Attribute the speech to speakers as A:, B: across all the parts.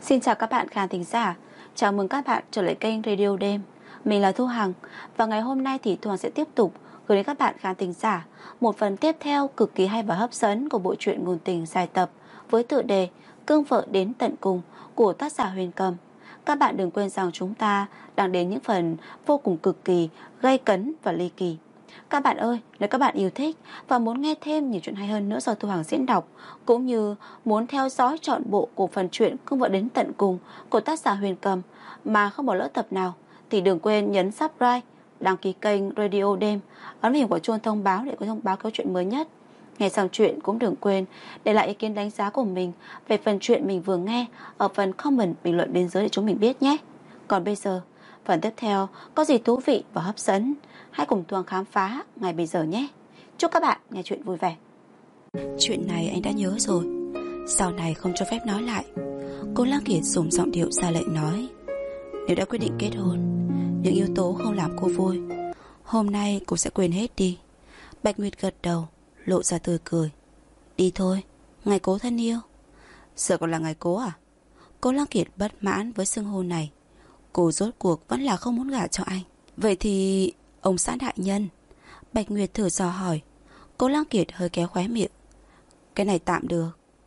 A: Xin chào các bạn khán thính giả. Chào mừng các bạn trở lại kênh Radio Đêm. Mình là Thu Hằng. Và ngày hôm nay thì Thu Hằng sẽ tiếp tục gửi đến các bạn khán thính giả một phần tiếp theo cực kỳ hay và hấp dẫn của bộ truyện ngôn tình dài tập với tựa đề Cương vợ đến tận cùng của tác giả Huyền Cầm. Các bạn đừng quên rằng chúng ta đang đến những phần vô cùng cực kỳ gay cấn và ly kỳ. Các bạn ơi, nếu các bạn yêu thích và muốn nghe thêm nhiều chuyện hay hơn nữa do Thu Hằng diễn đọc, cũng như muốn theo dõi trọn bộ của phần truyện Cương vợ đến tận cùng của tác giả Huyền Cầm mà không bỏ lỡ tập nào, thì đừng quên nhấn subscribe, đăng ký kênh Radio Đêm, ấn hình quả chuông thông báo để có thông báo câu chuyện mới nhất. Nghe xong chuyện cũng đừng quên để lại ý kiến đánh giá của mình về phần chuyện mình vừa nghe ở phần comment bình luận bên dưới để chúng mình biết nhé. Còn bây giờ, phần tiếp theo có gì thú vị và hấp dẫn, hãy cùng Thu Hằng khám phá ngay bây giờ nhé. Chúc các bạn nghe chuyện vui vẻ. Chuyện này anh đã nhớ rồi, sau này không cho phép nói lại. Cô Lăng Kiệt dùng giọng điệu ra lệnh nói: nếu đã quyết định kết hôn, những yếu tố không làm cô vui, hôm nay cô sẽ quên hết đi. Bạch Nguyệt gật đầu, lộ ra tươi cười. Đi thôi, ngày cố thân yêu. Giờ còn là ngày cố à? Cô Lăng Kiệt bất mãn với xưng hô này. Cô rốt cuộc vẫn là không muốn gả cho anh. Vậy thì ông xã đại nhân? Bạch Nguyệt thử dò hỏi. Cô Lăng Kiệt hơi kéo khóe miệng. Cái này tạm được.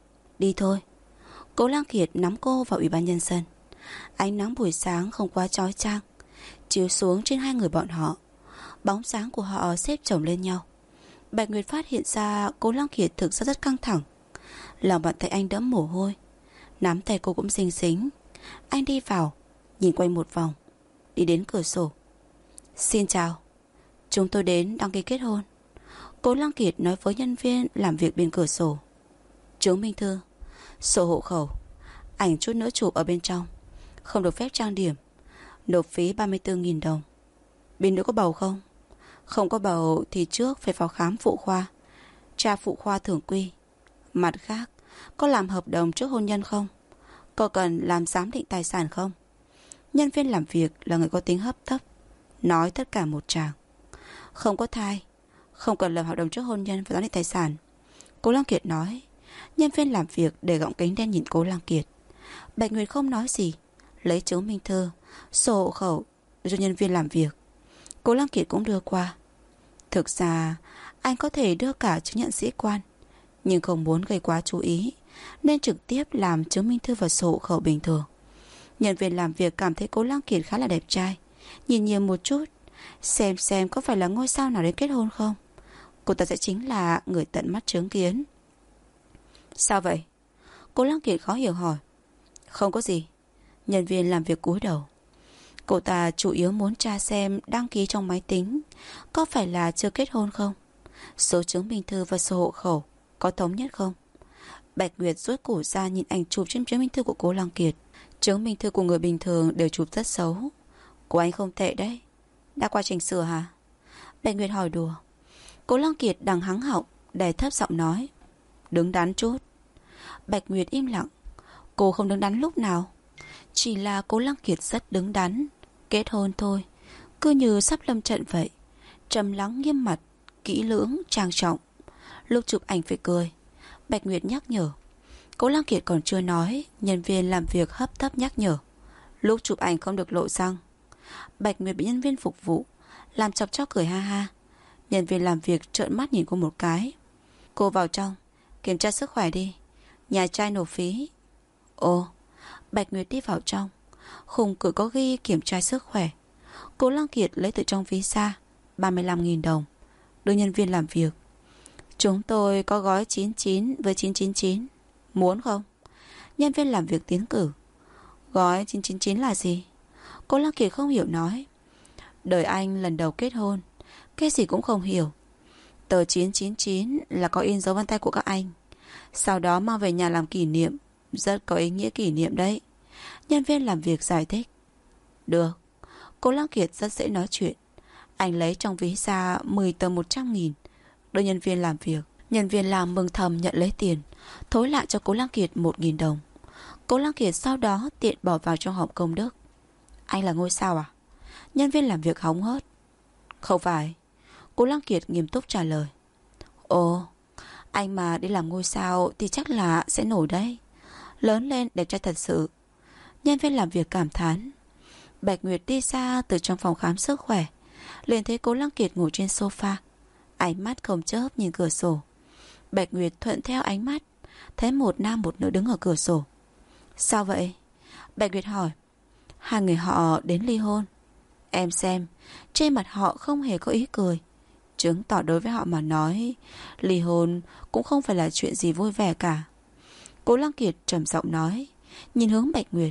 A: Đi thôi. Cô Lăng Kiệt nắm cô vào ủy ban nhân dân. Ánh nắng buổi sáng không quá chói chang chiếu xuống trên hai người bọn họ. Bóng dáng của họ xếp chồng lên nhau. Bạch Nguyệt phát hiện ra cô Lăng Kiệt thực ra rất căng thẳng. Lòng bàn tay anh đẫm mồ hôi, nắm tay cô cũng xinh xính. Anh đi vào, nhìn quanh một vòng, đi đến cửa sổ. Xin chào, chúng tôi đến đăng ký kết hôn. Cô Lăng Kiệt nói với nhân viên làm việc bên cửa sổ. Chứng minh thư, sổ hộ khẩu, ảnh chút nữa chụp ở bên trong. Không được phép trang điểm. Nộp phí 34.000 đồng. Bên nữa có bầu không? Không có bầu thì trước phải vào khám phụ khoa, tra phụ khoa thường quy. Mặt khác, có làm hợp đồng trước hôn nhân không? Có cần làm giám định tài sản không? Nhân viên làm việc là người có tính hấp tấp, nói tất cả một tràng. Không có thai, không cần làm hợp đồng trước hôn nhân và giám định tài sản, cô Lăng Kiệt nói. Nhân viên làm việc để gọng kính đen nhìn cô Lăng Kiệt. Bạch Nguyệt không nói gì, lấy chứng minh thư, sổ hộ khẩu cho nhân viên làm việc. Cô Lăng Kiệt cũng đưa qua. Thực ra anh có thể đưa cả chứng nhận sĩ quan, nhưng không muốn gây quá chú ý nên trực tiếp làm chứng minh thư và sổ hộ khẩu bình thường. Nhân viên làm việc cảm thấy cô Lăng Kiệt khá là đẹp trai, nhìn nhiều một chút, xem có phải là ngôi sao nào đến kết hôn không. Cô ta sẽ chính là người tận mắt chứng kiến. Sao vậy? Cô Lăng Kiệt khó hiểu hỏi. Không có gì. Nhân viên làm việc cúi đầu. Cô ta chủ yếu muốn tra xem đăng ký trong máy tính có phải là chưa kết hôn không, số chứng minh thư và sổ hộ khẩu có thống nhất không. Bạch Nguyệt rút cổ ra nhìn ảnh chụp trên chứng minh thư của cô Lăng Kiệt. Chứng minh thư của người bình thường đều chụp rất xấu. Của anh không tệ đấy. Đã qua chỉnh sửa hả? Bạch Nguyệt hỏi đùa. Cô Lăng Kiệt đằng hắng họng, đè thấp giọng nói. Đứng đắn chút. Bạch Nguyệt im lặng. Cô không đứng đắn lúc nào. Chỉ là cô Lăng Kiệt rất đứng đắn. Kết hôn thôi, cứ như sắp lâm trận vậy. Trầm lắng nghiêm mặt, kỹ lưỡng, trang trọng. Lúc chụp ảnh phải cười. Bạch Nguyệt nhắc nhở. Cô Lăng Kiệt còn chưa nói, nhân viên làm việc hấp tấp nhắc nhở. Lúc chụp ảnh không được lộ răng. Bạch Nguyệt bị nhân viên phục vụ làm chọc chóc cười ha ha. Nhân viên làm việc trợn mắt nhìn cô một cái. Cô vào trong kiểm tra sức khỏe đi, nhà trai nộp phí. Ồ. Bạch Nguyệt đi vào trong. Khung cửa có ghi kiểm tra sức khỏe. Cô Lăng Kiệt lấy từ trong ví ra 35.000 đồng, đưa nhân viên làm việc. Chúng tôi có gói 99 với 999, muốn không? Nhân viên làm việc tiến cử. Gói 999 là gì? Cô Lăng Kiệt không hiểu nói. Đời anh lần đầu kết hôn, cái gì cũng không hiểu. Tờ 999 là có in dấu vân tay của các anh, sau đó mang về nhà làm kỷ niệm. Rất có ý nghĩa kỷ niệm đấy. Nhân viên làm việc giải thích. Được. Cô Lăng Kiệt rất dễ nói chuyện. Anh lấy trong ví ra 10 tờ 100.000, đưa nhân viên làm việc. Nhân viên làm mừng thầm nhận lấy tiền, thối lại cho cô Lăng Kiệt 1.000 đồng. Cô Lăng Kiệt sau đó tiện bỏ vào trong hòm công đức. Anh là ngôi sao à? Nhân viên làm việc hóng hớt. Không phải. Cô Lăng Kiệt nghiêm túc trả lời. Ồ, anh mà đi làm ngôi sao thì chắc là sẽ nổi đấy. Lớn lên đẹp trai thật sự. Nhân viên làm việc cảm thán. Bạch Nguyệt đi ra từ trong phòng khám sức khỏe, liền thấy Cố Lăng Kiệt ngồi trên sofa, ánh mắt không chớp nhìn cửa sổ. Bạch Nguyệt thuận theo ánh mắt, thấy một nam một nữ đứng ở cửa sổ. Sao vậy? Bạch Nguyệt hỏi. Hai người họ đến ly hôn. Em xem, trên mặt họ không hề có ý cười, chứng tỏ đối với họ mà nói, ly hôn cũng không phải là chuyện gì vui vẻ cả. Cố Lăng Kiệt trầm giọng nói, nhìn hướng Bạch Nguyệt.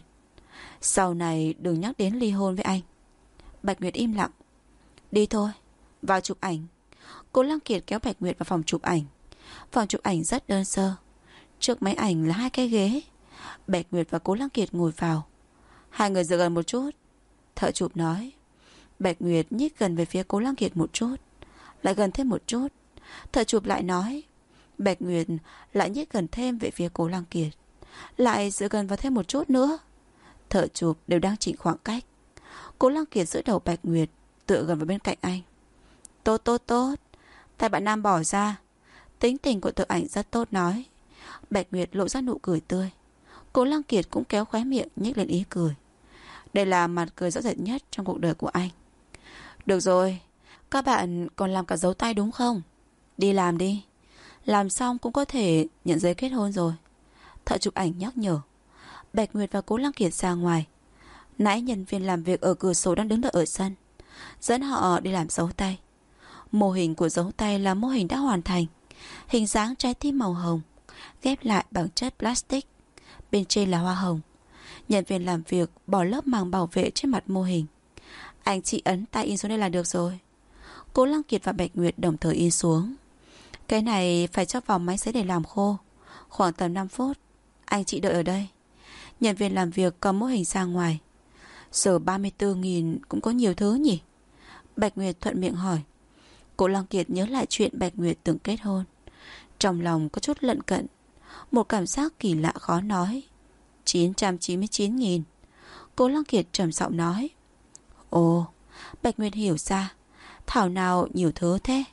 A: Sau này đừng nhắc đến ly hôn với anh. Bạch Nguyệt im lặng. Đi thôi, vào chụp ảnh. Cố Lăng Kiệt kéo Bạch Nguyệt vào phòng chụp ảnh. Phòng chụp ảnh rất đơn sơ. Trước máy ảnh là hai cái ghế. Bạch Nguyệt và Cố Lăng Kiệt ngồi vào. Hai người dựa gần một chút, thợ chụp nói. Bạch Nguyệt nhích gần về phía Cố Lăng Kiệt một chút, lại gần thêm một chút. Thợ chụp lại nói. Bạch Nguyệt lại nhích gần thêm về phía Cố Lăng Kiệt, lại dựa gần vào thêm một chút nữa. Thợ chụp đều đang chỉnh khoảng cách. Cố Lăng Kiệt giữ đầu Bạch Nguyệt, tựa gần vào bên cạnh anh. Tốt tốt tốt, tay bạn nam bỏ ra. Tính tình của thợ ảnh rất tốt nói. Bạch Nguyệt lộ ra nụ cười tươi. Cố Lăng Kiệt cũng kéo khóe miệng nhếch lên ý cười. Đây là mặt cười rõ rệt nhất trong cuộc đời của anh. Được rồi, các bạn còn làm cả dấu tay đúng không? Đi làm đi. Làm xong cũng có thể nhận giấy kết hôn rồi. Thợ chụp ảnh nhắc nhở. Bạch Nguyệt và Cố Lăng Kiệt ra ngoài. Nãy nhân viên làm việc ở cửa sổ đang đứng đợi ở sân, dẫn họ đi làm dấu tay. Mô hình của dấu tay là mô hình đã hoàn thành, hình dáng trái tim màu hồng, ghép lại bằng chất plastic. Bên trên là hoa hồng. Nhân viên làm việc bỏ lớp màng bảo vệ trên mặt mô hình. Anh chị ấn tay in xuống đây là được rồi. Cố Lăng Kiệt và Bạch Nguyệt đồng thời in xuống. Cái này phải cho vào máy sấy để làm khô, khoảng tầm 5 phút. Anh chị đợi ở đây. Nhân viên làm việc cầm mô hình ra ngoài. Giờ 34.000 cũng có nhiều thứ nhỉ? Bạch Nguyệt thuận miệng hỏi. Cố Lăng Kiệt nhớ lại chuyện Bạch Nguyệt từng kết hôn, trong lòng có chút lận cận, một cảm giác kỳ lạ khó nói. 999.000. Cố Lăng Kiệt trầm giọng nói. Ồ, Bạch Nguyệt hiểu ra, thảo nào nhiều thứ thế.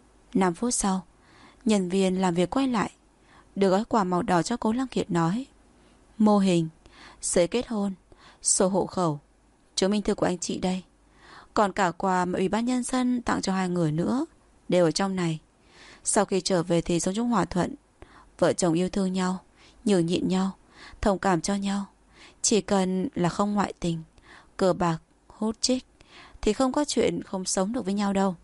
A: 5 phút sau, nhân viên làm việc quay lại, đưa gói quà màu đỏ cho Cố Lăng Kiệt nói. Mô hình, giấy kết hôn, sổ hộ khẩu, chứng minh thư của anh chị đây. Còn cả quà mà Ủy ban Nhân dân tặng cho hai người nữa đều ở trong này. Sau khi trở về thì sống chung hòa thuận, vợ chồng yêu thương nhau, nhường nhịn nhau, thông cảm cho nhau. Chỉ cần là không ngoại tình, cờ bạc, hút chích thì không có chuyện không sống được với nhau đâu.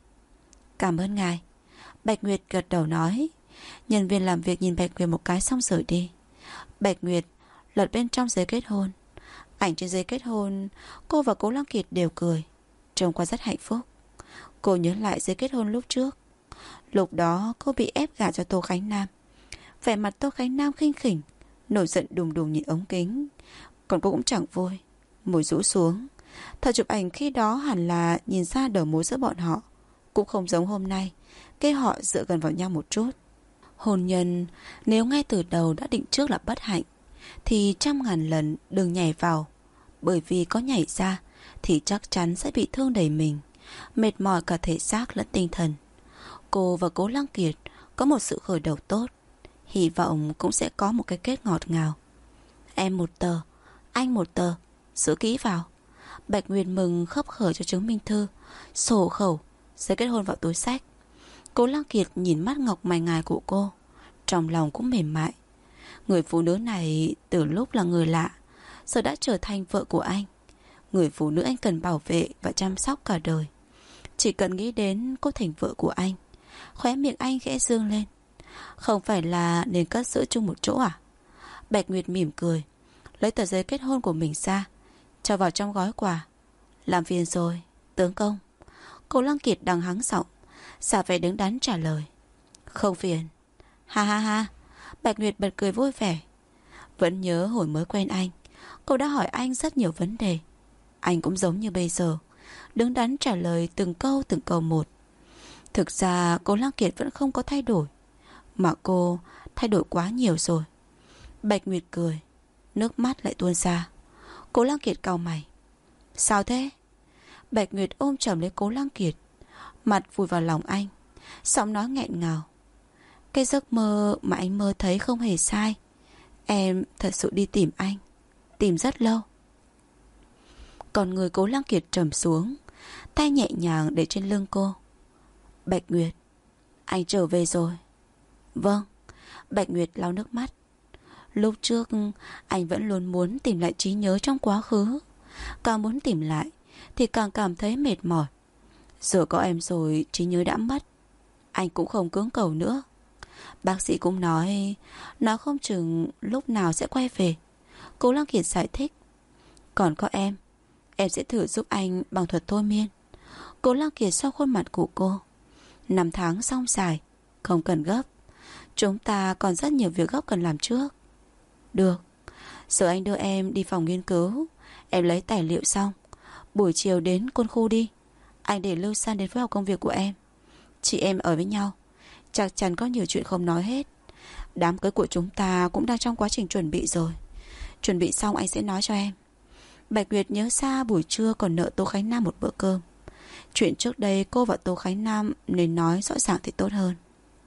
A: Cảm ơn ngài. Bạch Nguyệt gật đầu nói. Nhân viên làm việc nhìn Bạch Nguyệt một cái xong rời đi. Bạch Nguyệt lật bên trong giấy kết hôn. Ảnh trên giấy kết hôn, cô và Cố Lăng Kiệt đều cười, trông qua rất hạnh phúc. Cô nhớ lại giấy kết hôn lúc trước. Lúc đó cô bị ép gả cho Tô Khánh Nam. Vẻ mặt Tô Khánh Nam khinh khỉnh, nổi giận đùng đùng nhìn ống kính. Còn cô cũng chẳng vui, môi rũ xuống. Thợ chụp ảnh khi đó hẳn là nhìn ra đầu mối giữa bọn họ, cũng không giống hôm nay cái họ dựa gần vào nhau một chút. Hôn nhân nếu ngay từ đầu đã định trước là bất hạnh thì 100.000 lần đừng nhảy vào. Bởi vì có nhảy ra thì chắc chắn sẽ bị thương đầy mình, mệt mỏi cả thể xác lẫn tinh thần. Cô và Cố Lăng Kiệt có một sự khởi đầu tốt, hy vọng cũng sẽ có một cái kết ngọt ngào. Em một tờ, anh một tờ, giữ kỹ vào. Bạch Nguyệt mừng khấp khởi cho chứng minh thư, sổ khẩu, giấy kết hôn vào túi xách. Cố Lăng Kiệt nhìn mắt ngọc mày ngài của cô, trong lòng cũng mềm mại. Người phụ nữ này từ lúc là người lạ, giờ đã trở thành vợ của anh. Người phụ nữ anh cần bảo vệ và chăm sóc cả đời. Chỉ cần nghĩ đến cô thành vợ của anh, khóe miệng anh khẽ dương lên. Không phải là nên cất giữ chung một chỗ à? Bạch Nguyệt mỉm cười, lấy tờ giấy kết hôn của mình ra, cho vào trong gói quà. Làm phiền rồi, tướng công. Cố Lăng Kiệt đằng hắng giọng, xả vẻ đứng đắn trả lời. Không phiền. Ha ha ha. Bạch Nguyệt bật cười vui vẻ. Vẫn nhớ hồi mới quen anh, cô đã hỏi anh rất nhiều vấn đề. Anh cũng giống như bây giờ, đứng đắn trả lời từng câu một. Thực ra Cố Lăng Kiệt vẫn không có thay đổi, mà cô thay đổi quá nhiều rồi. Bạch Nguyệt cười, nước mắt lại tuôn ra. Cố Lăng Kiệt cau mày. Sao thế? Bạch Nguyệt ôm chầm lấy Cố Lăng Kiệt, mặt vùi vào lòng anh, giọng nói nghẹn ngào. Cái giấc mơ mà anh mơ thấy không hề sai. Em thật sự đi tìm anh, tìm rất lâu. Còn người Cố Lăng Kiệt trầm xuống, tay nhẹ nhàng để trên lưng cô. Bạch Nguyệt, anh trở về rồi. Vâng. Bạch Nguyệt lau nước mắt. Lúc trước anh vẫn luôn muốn tìm lại trí nhớ trong quá khứ. Càng muốn tìm lại thì càng cảm thấy mệt mỏi. Giờ có em rồi, trí nhớ đã mất. Anh cũng không cưỡng cầu nữa. Bác sĩ cũng nói nó không chừng lúc nào sẽ quay về. Cố Lăng Kiệt giải thích. Còn có em sẽ thử giúp anh bằng thuật thôi miên. Cố Lăng Kiệt sau khuôn mặt của cô. 5 tháng xong dài, không cần gấp. Chúng ta còn rất nhiều việc gấp cần làm trước. Được. Giờ anh đưa em đi phòng nghiên cứu. Em lấy tài liệu xong, buổi chiều đến quân khu đi. Anh để Lưu San đến phối hợp công việc của em. Chị em ở với nhau chắc chắn có nhiều chuyện không nói hết. Đám cưới của chúng ta cũng đang trong quá trình chuẩn bị rồi. Chuẩn bị xong anh sẽ nói cho em. Bạch Nguyệt nhớ ra buổi trưa còn nợ Tô Khánh Nam một bữa cơm. Chuyện trước đây cô và Tô Khánh Nam nên nói rõ ràng thì tốt hơn.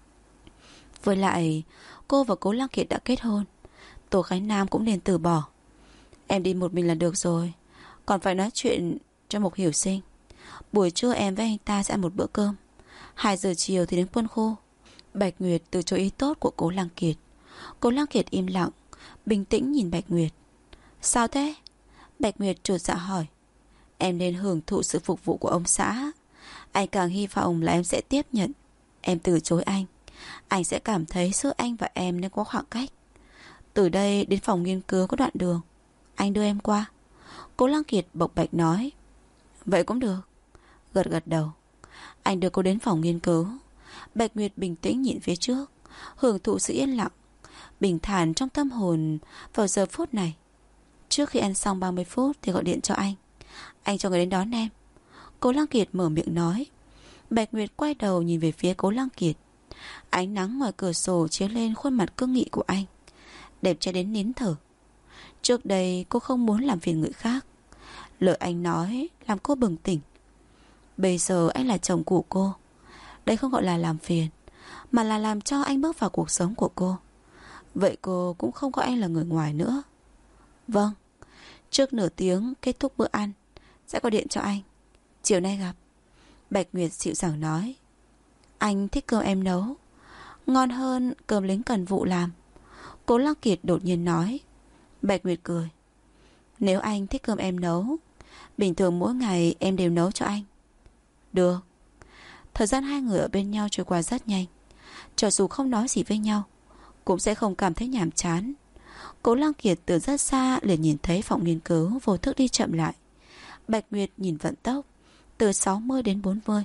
A: Với lại cô và Cố Lăng Kiệt đã kết hôn, Tô Khánh Nam cũng nên từ bỏ. Em đi một mình là được rồi. Còn phải nói chuyện cho Mục Hiểu Sinh. Buổi trưa em với anh ta sẽ ăn một bữa cơm. 2 giờ chiều thì đến quân khu. Bạch Nguyệt từ chối ý tốt của Cố Lăng Kiệt. Cố Lăng Kiệt im lặng, bình tĩnh nhìn Bạch Nguyệt. Sao thế? Bạch Nguyệt chột dạ hỏi. Em nên hưởng thụ sự phục vụ của ông xã. Anh càng hy vọng là em sẽ tiếp nhận. Em từ chối anh sẽ cảm thấy giữa anh và em nên có khoảng cách. Từ đây đến phòng nghiên cứu có đoạn đường, anh đưa em qua. Cố Lăng Kiệt bộc bạch nói. Vậy cũng được. Gật gật đầu. Anh đưa cô đến phòng nghiên cứu. Bạch Nguyệt bình tĩnh nhìn phía trước, hưởng thụ sự yên lặng, bình thản trong tâm hồn vào giờ phút này. Trước khi ăn xong 30 phút thì gọi điện cho anh cho người đến đón em. Cố Lăng Kiệt mở miệng nói. Bạch Nguyệt quay đầu nhìn về phía Cố Lăng Kiệt. Ánh nắng ngoài cửa sổ chiếu lên khuôn mặt cương nghị của anh, đẹp trai đến nín thở. Trước đây cô không muốn làm phiền người khác. Lời anh nói làm cô bừng tỉnh. Bây giờ anh là chồng của cô. Đây không gọi là làm phiền, mà là làm cho anh bước vào cuộc sống của cô. Vậy cô cũng không coi anh là người ngoài nữa. Vâng. Trước nửa tiếng kết thúc bữa ăn sẽ gọi điện cho anh. Chiều nay gặp. Bạch Nguyệt dịu dàng nói. Anh thích cơm em nấu, ngon hơn cơm lính cần vụ làm. Cố Lăng Kiệt đột nhiên nói. Bạch Nguyệt cười. Nếu anh thích cơm em nấu, bình thường mỗi ngày em đều nấu cho anh. Được. Thời gian hai người ở bên nhau trôi qua rất nhanh. Cho dù không nói gì với nhau cũng sẽ không cảm thấy nhàm chán. Cố Lăng Kiệt từ rất xa liền nhìn thấy phòng nghiên cứu vô thức đi chậm lại. Bạch Nguyệt nhìn vận tốc từ 60 đến 40.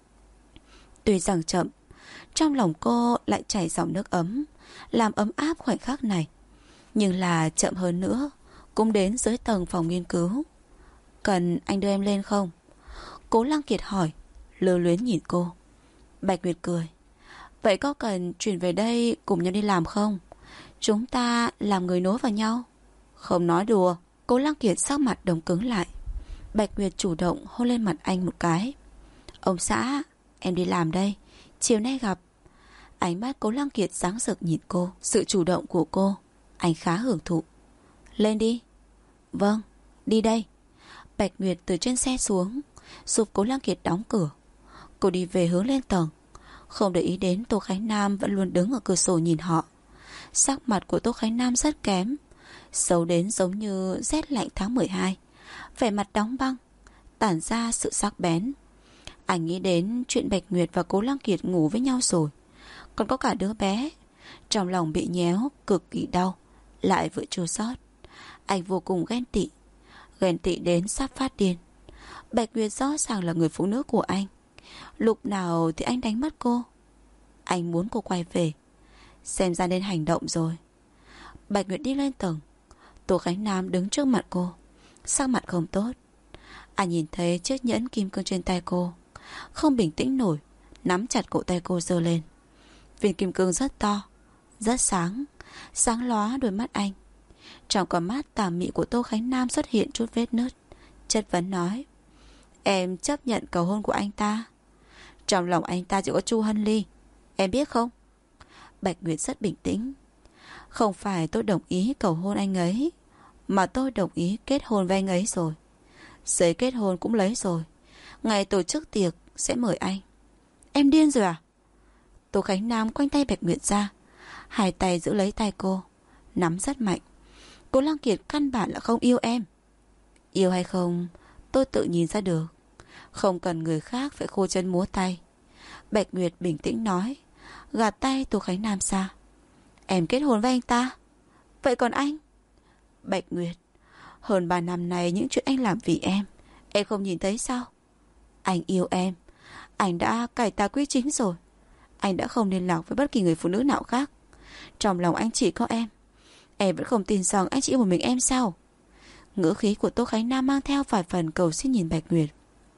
A: Tuy rằng chậm, trong lòng cô lại chảy dòng nước ấm, làm ấm áp khoảnh khắc này. Nhưng là chậm hơn nữa cũng đến dưới tầng phòng nghiên cứu. Cần anh đưa em lên không? Cố Lăng Kiệt hỏi, lưu luyến nhìn cô. Bạch Nguyệt cười. Vậy có cần chuyển về đây cùng nhau đi làm không? Chúng ta làm người nối vào nhau. Không nói đùa. Cố Lăng Kiệt sắc mặt đồng cứng lại. Bạch Nguyệt chủ động hôn lên mặt anh một cái. Ông xã, em đi làm đây, chiều nay gặp. Ánh mắt Cố Lăng Kiệt sáng rực nhìn cô. Sự chủ động của cô anh khá hưởng thụ. Lên đi. Vâng, đi đây. Bạch Nguyệt từ trên xe xuống, giúp Cố Lăng Kiệt đóng cửa. Cô đi về hướng lên tầng, không để ý đến Tô Khánh Nam vẫn luôn đứng ở cửa sổ nhìn họ. Sắc mặt của Tô Khánh Nam rất kém, xấu đến giống như rét lạnh tháng 12. Vẻ mặt đóng băng, tản ra sự sắc bén. Anh nghĩ đến chuyện Bạch Nguyệt và Cố Lăng Kiệt ngủ với nhau rồi, còn có cả đứa bé. Trong lòng bị nhéo, cực kỳ đau, lại vừa chua xót. Anh vô cùng ghen tị đến sắp phát điên. Bạch Nguyệt rõ ràng là người phụ nữ của anh. Lúc nào thì anh đánh mất cô. Anh muốn cô quay về, xem ra nên hành động rồi. Bạch Nguyệt đi lên tầng. Tô Khánh Nam đứng trước mặt cô, sắc mặt không tốt. Anh nhìn thấy chiếc nhẫn kim cương trên tay cô, không bình tĩnh nổi, nắm chặt cổ tay cô giơ lên. Viên kim cương rất to, rất sáng, sáng lóa đôi mắt anh. Trong con mắt tà mị của Tô Khánh Nam xuất hiện chút vết nứt. Chất vấn nói. Em chấp nhận cầu hôn của anh ta. Trong lòng anh ta chỉ có Chu Hân Ly, em biết không? Bạch Nguyệt rất bình tĩnh. Không phải tôi đồng ý cầu hôn anh ấy, mà tôi đồng ý kết hôn với anh ấy rồi. Giấy kết hôn cũng lấy rồi. Ngày tổ chức tiệc sẽ mời anh. Em điên rồi à? Tô Khánh Nam quanh tay Bạch Nguyệt ra, hai tay giữ lấy tay cô, nắm rất mạnh. Cố Lăng Kiệt căn bản là không yêu em. Yêu hay không tôi tự nhìn ra được. Không cần người khác phải khô chân múa tay. Bạch Nguyệt bình tĩnh nói, gạt tay Tô Khánh Nam ra. Em kết hôn với anh ta. Vậy còn anh? Bạch Nguyệt, hơn 3 năm nay những chuyện anh làm vì em không nhìn thấy sao? Anh yêu em. Anh đã cải tà quy chính rồi. Anh đã không liên lạc với bất kỳ người phụ nữ nào khác. Trong lòng anh chỉ có em. Em vẫn không tin rằng anh chỉ yêu một mình em sao? Ngữ khí của Tô Khánh Nam mang theo vài phần cầu xin nhìn Bạch Nguyệt.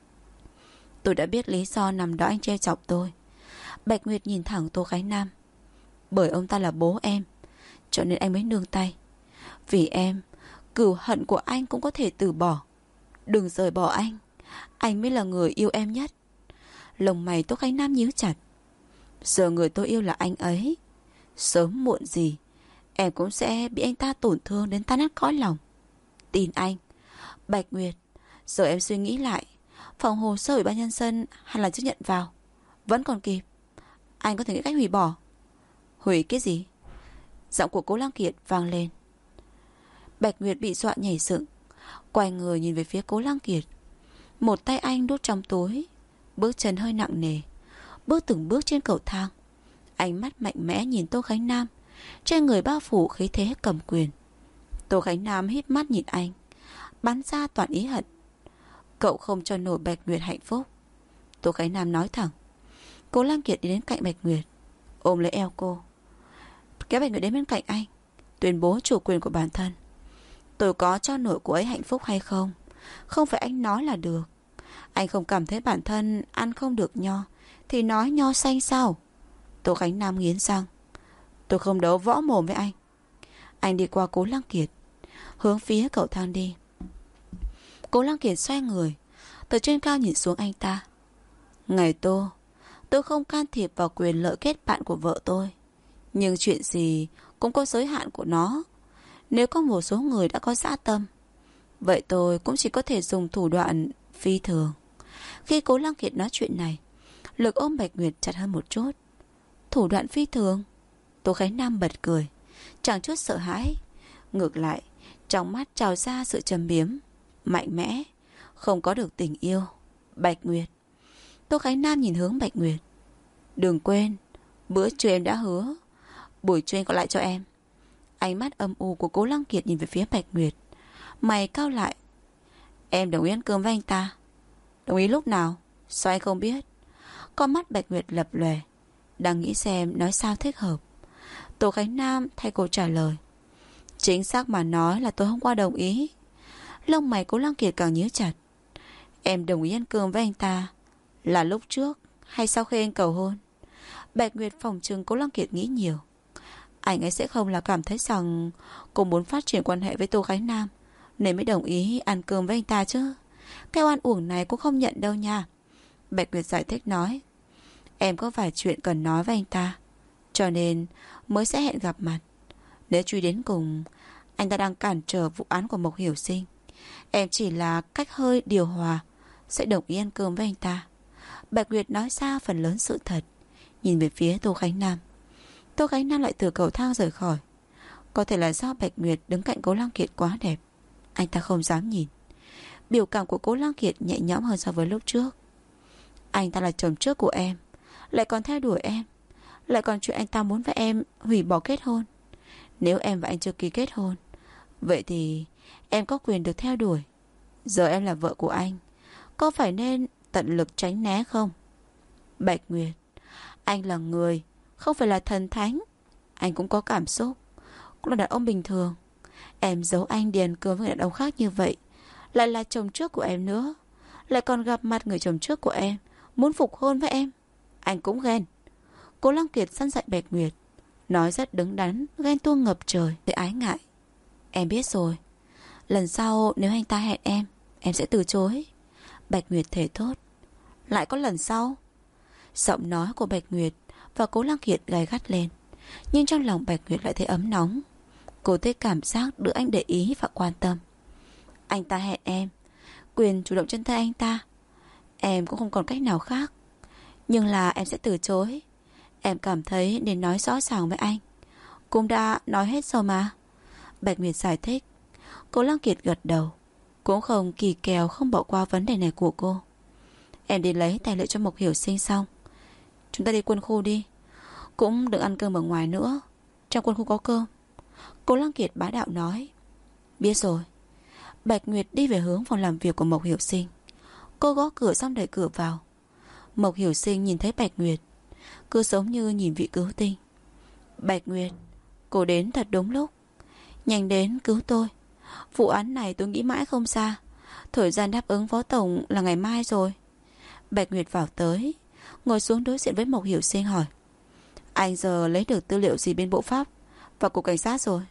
A: Tôi đã biết lý do năm đó anh trêu chọc tôi. Bạch Nguyệt nhìn thẳng Tô Khánh Nam. Bởi ông ta là bố em, cho nên anh mới nương tay. Vì em, cừu hận của anh cũng có thể từ bỏ. Đừng rời bỏ anh mới là người yêu em nhất. Lông mày Tô Khánh Nam nhíu chặt. Giờ người tôi yêu là anh ấy. Sớm muộn gì em cũng sẽ bị anh ta tổn thương đến tan nát cõi lòng. Tin anh. Bạch Nguyệt, giờ em suy nghĩ lại, phòng hồ sơ ủy ban nhân dân hay là chấp nhận vào vẫn còn kịp. Anh có thể nghĩ cách hủy bỏ. Hủy cái gì? Giọng của Cố Lăng Kiệt vang lên. Bạch Nguyệt bị dọa nhảy dựng, quay người nhìn về phía Cố Lăng Kiệt. Một tay anh đút trong túi, bước chân hơi nặng nề, bước từng bước trên cầu thang. Ánh mắt mạnh mẽ nhìn Tô Khánh Nam, trên người bao phủ khí thế cầm quyền. Tô Khánh Nam híp mắt nhìn anh, bắn ra toàn ý hận. Cậu không cho nổi Bạch Nguyệt hạnh phúc. Tô Khánh Nam nói thẳng. Cố Lăng Kiệt đi đến cạnh Bạch Nguyệt, ôm lấy eo cô, kéo Bạch Nguyệt đến bên cạnh anh, tuyên bố chủ quyền của bản thân. Tôi có cho nổi cô ấy hạnh phúc hay không, không phải anh nói là được. Anh không cảm thấy bản thân ăn không được nho thì nói nho xanh sao? Tô Khánh Nam nghiến răng. Tôi không đấu võ mồm với anh. Anh đi qua Cố Lăng Kiệt, hướng phía cầu thang đi. Cố Lăng Kiệt xoay người, từ trên cao nhìn xuống anh ta. Ngày tôi không can thiệp vào quyền lợi kết bạn của vợ tôi. Nhưng chuyện gì cũng có giới hạn của nó. Nếu có một số người đã có dã tâm, vậy tôi cũng chỉ có thể dùng thủ đoạn phi thường. Khi Cố Lăng Kiệt nói chuyện này, lực ôm Bạch Nguyệt chặt hơn một chút. Thủ đoạn phi thường? Tô Khánh Nam bật cười, chẳng chút sợ hãi. Ngược lại, trong mắt trào ra sự trầm biếm, mạnh mẽ, không có được tình yêu. Bạch Nguyệt. Tô Khánh Nam nhìn hướng Bạch Nguyệt. Đừng quên, bữa trưa em đã hứa, buổi trưa anh còn lại cho em. Ánh mắt âm u của Cố Lăng Kiệt nhìn về phía Bạch Nguyệt, mày cau lại. Em đồng ý ăn cơm với anh ta. Đồng ý lúc nào? Sao anh không biết? Con mắt Bạch Nguyệt lập lòe, đang nghĩ xem nói sao thích hợp. Tô Khánh Nam thay cô trả lời. Chính xác mà nói là tôi hôm qua đồng ý. Lông mày Cố Lăng Kiệt càng nhíu chặt. Em đồng ý ăn cơm với anh ta là lúc trước hay sau khi anh cầu hôn? Bạch Nguyệt phỏng chừng Cố Lăng Kiệt nghĩ nhiều. Anh ấy sẽ không là cảm thấy rằng cô muốn phát triển quan hệ với Tô Khánh Nam nên mới đồng ý ăn cơm với anh ta chứ. Cái oan uổng này cũng không nhận đâu nha. Bạch Nguyệt giải thích nói. Em có vài chuyện cần nói với anh ta, cho nên mới sẽ hẹn gặp mặt. Nếu truy đến cùng, anh ta đang cản trở vụ án của Mộc Hiểu Sinh. Em chỉ là cách hơi điều hòa, sẽ đồng ý ăn cơm với anh ta. Bạch Nguyệt nói ra phần lớn sự thật, nhìn về phía Tô Khánh Nam. Tô Khánh Nam lại từ cầu thang rời khỏi. Có thể là do Bạch Nguyệt đứng cạnh Cố Lăng Kiệt quá đẹp, anh ta không dám nhìn. Biểu cảm của Cố Lăng Kiệt nhẹ nhõm hơn so với lúc trước. Anh ta là chồng trước của em, lại còn theo đuổi em, lại còn chuyện anh ta muốn với em hủy bỏ kết hôn. Nếu em và anh chưa ký kết hôn, vậy thì em có quyền được theo đuổi. Giờ em là vợ của anh, có phải nên tận lực tránh né không? Bạch Nguyệt, anh là người, không phải là thần thánh. Anh cũng có cảm xúc, cũng là đàn ông bình thường. Em giấu anh điền cơm với đàn ông khác như vậy, lại là chồng trước của em nữa, lại còn gặp mặt người chồng trước của em, muốn phục hôn với em. Anh cũng ghen. Cố Lăng Kiệt săn dạy Bạch Nguyệt, nói rất đứng đắn, ghen tuông ngập trời, để ái ngại. Em biết rồi, lần sau nếu anh ta hẹn em sẽ từ chối. Bạch Nguyệt thề thốt. Lại có lần sau? Giọng nói của Bạch Nguyệt và Cố Lăng Kiệt gay gắt lên, nhưng trong lòng Bạch Nguyệt lại thấy ấm nóng. Cô thấy cảm giác được anh để ý và quan tâm. Anh ta hẹn em, quyền chủ động chân tay anh ta. Em cũng không còn cách nào khác. Nhưng là em sẽ từ chối. Em cảm thấy nên nói rõ ràng với anh. Cũng đã nói hết rồi mà. Bạch Nguyệt giải thích. Cố Lăng Kiệt gật đầu, cũng không kỳ kèo không bỏ qua vấn đề này của cô. Em đi lấy tài liệu cho Mộc Hiểu Sinh xong, chúng ta đi quân khu đi. Cũng đừng ăn cơm ở ngoài nữa, trong quân khu có cơm. Cố Lăng Kiệt bá đạo nói. Biết rồi. Bạch Nguyệt đi về hướng phòng làm việc của Mộc Hiểu Sinh. Cô gõ cửa xong đẩy cửa vào. Mộc Hiểu Sinh nhìn thấy Bạch Nguyệt, cứ giống như nhìn vị cứu tinh. Bạch Nguyệt, cô đến thật đúng lúc. Nhanh đến cứu tôi. Vụ án này tôi nghĩ mãi không xa. Thời gian đáp ứng phó tổng là ngày mai rồi. Bạch Nguyệt vào tới, ngồi xuống đối diện với Mộc Hiểu Sinh hỏi. Anh giờ lấy được tư liệu gì bên bộ pháp và cục cảnh sát rồi?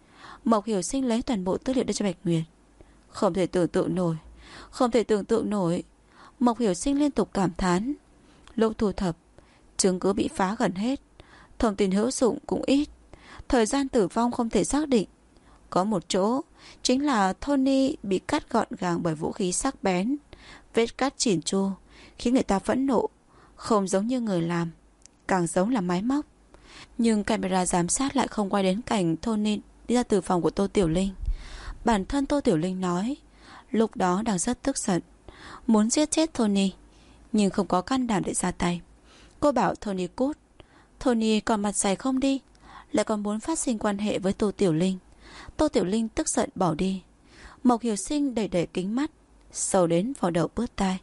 A: Mộc Hiểu Sinh lấy toàn bộ tư liệu đưa cho Bạch Nguyệt. Không thể tưởng tượng nổi. Không thể tưởng tượng nổi. Mộc Hiểu Sinh liên tục cảm thán. Lúc thu thập, chứng cứ bị phá gần hết, thông tin hữu dụng cũng ít, thời gian tử vong không thể xác định. Có một chỗ chính là Tony bị cắt gọn gàng bởi vũ khí sắc bén, vết cắt chỉn chu khiến người ta phẫn nộ. Không giống như người làm, càng giống là máy móc. Nhưng camera giám sát lại không quay đến cảnh Tony đi ra từ phòng của Tô Tiểu Linh. Bản thân Tô Tiểu Linh nói lúc đó đang rất tức giận, muốn giết chết Tony, nhưng không có can đảm để ra tay. Cô bảo Tony cút. Tony còn mặt dày không đi, lại còn muốn phát sinh quan hệ với Tô Tiểu Linh. Tô Tiểu Linh tức giận bỏ đi. Mộc Hiểu Sinh đẩy đẩy kính mắt, sầu đến vào đầu bứt tai.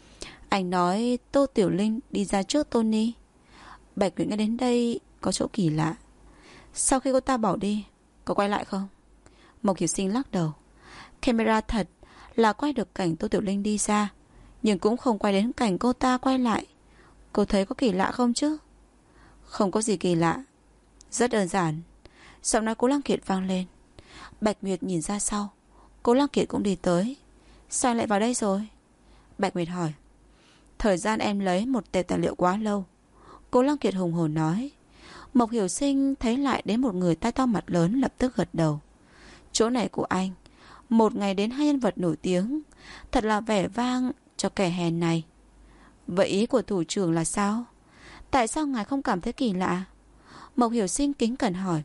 A: Anh nói Tô Tiểu Linh đi ra trước Tony. Bạch Nguyệt nghe đến đây có chỗ kỳ lạ. Sau khi cô ta bỏ đi, có quay lại không? Mộc Hiểu Sinh lắc đầu. Camera thật là quay được cảnh Tô Tiểu Linh đi ra, nhưng cũng không quay đến cảnh cô ta quay lại. Cô thấy có kỳ lạ không chứ? Không có gì kỳ lạ. Rất đơn giản. Giọng nói Cố Lăng Kiệt vang lên. Bạch Nguyệt nhìn ra sau. Cố Lăng Kiệt cũng đi tới. Sao anh lại vào đây rồi? Bạch Nguyệt hỏi. Thời gian em lấy một tệp tài liệu quá lâu. Cố Lăng Kiệt hùng hồn nói. Mộc Hiểu Sinh thấy lại đến một người tai to mặt lớn, lập tức gật đầu. Chỗ này của anh, một ngày đến 2 nhân vật nổi tiếng, thật là vẻ vang cho kẻ hèn này. Vậy ý của thủ trưởng là sao? Tại sao ngài không cảm thấy kỳ lạ? Mộc Hiểu Sinh kính cẩn hỏi.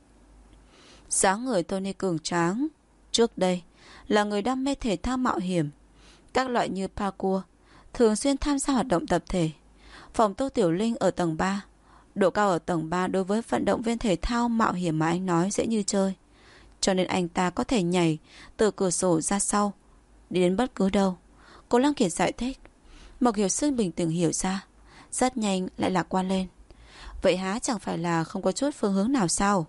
A: Dáng người Tony cường tráng, trước đây là người đam mê thể thao mạo hiểm, các loại như parkour, thường xuyên tham gia hoạt động tập thể. Phòng Tô Tiểu Linh ở tầng 3. Độ cao ở tầng 3 đối với vận động viên thể thao mạo hiểm mà anh nói dễ như chơi, cho nên anh ta có thể nhảy từ cửa sổ ra sau, đi đến bất cứ đâu. Cố Lăng Kiệt giải thích. Mộc Hiểu Sinh bình tĩnh hiểu ra, rất nhanh lại lạc quan lên. Vậy há chẳng phải là không có chút phương hướng nào sao?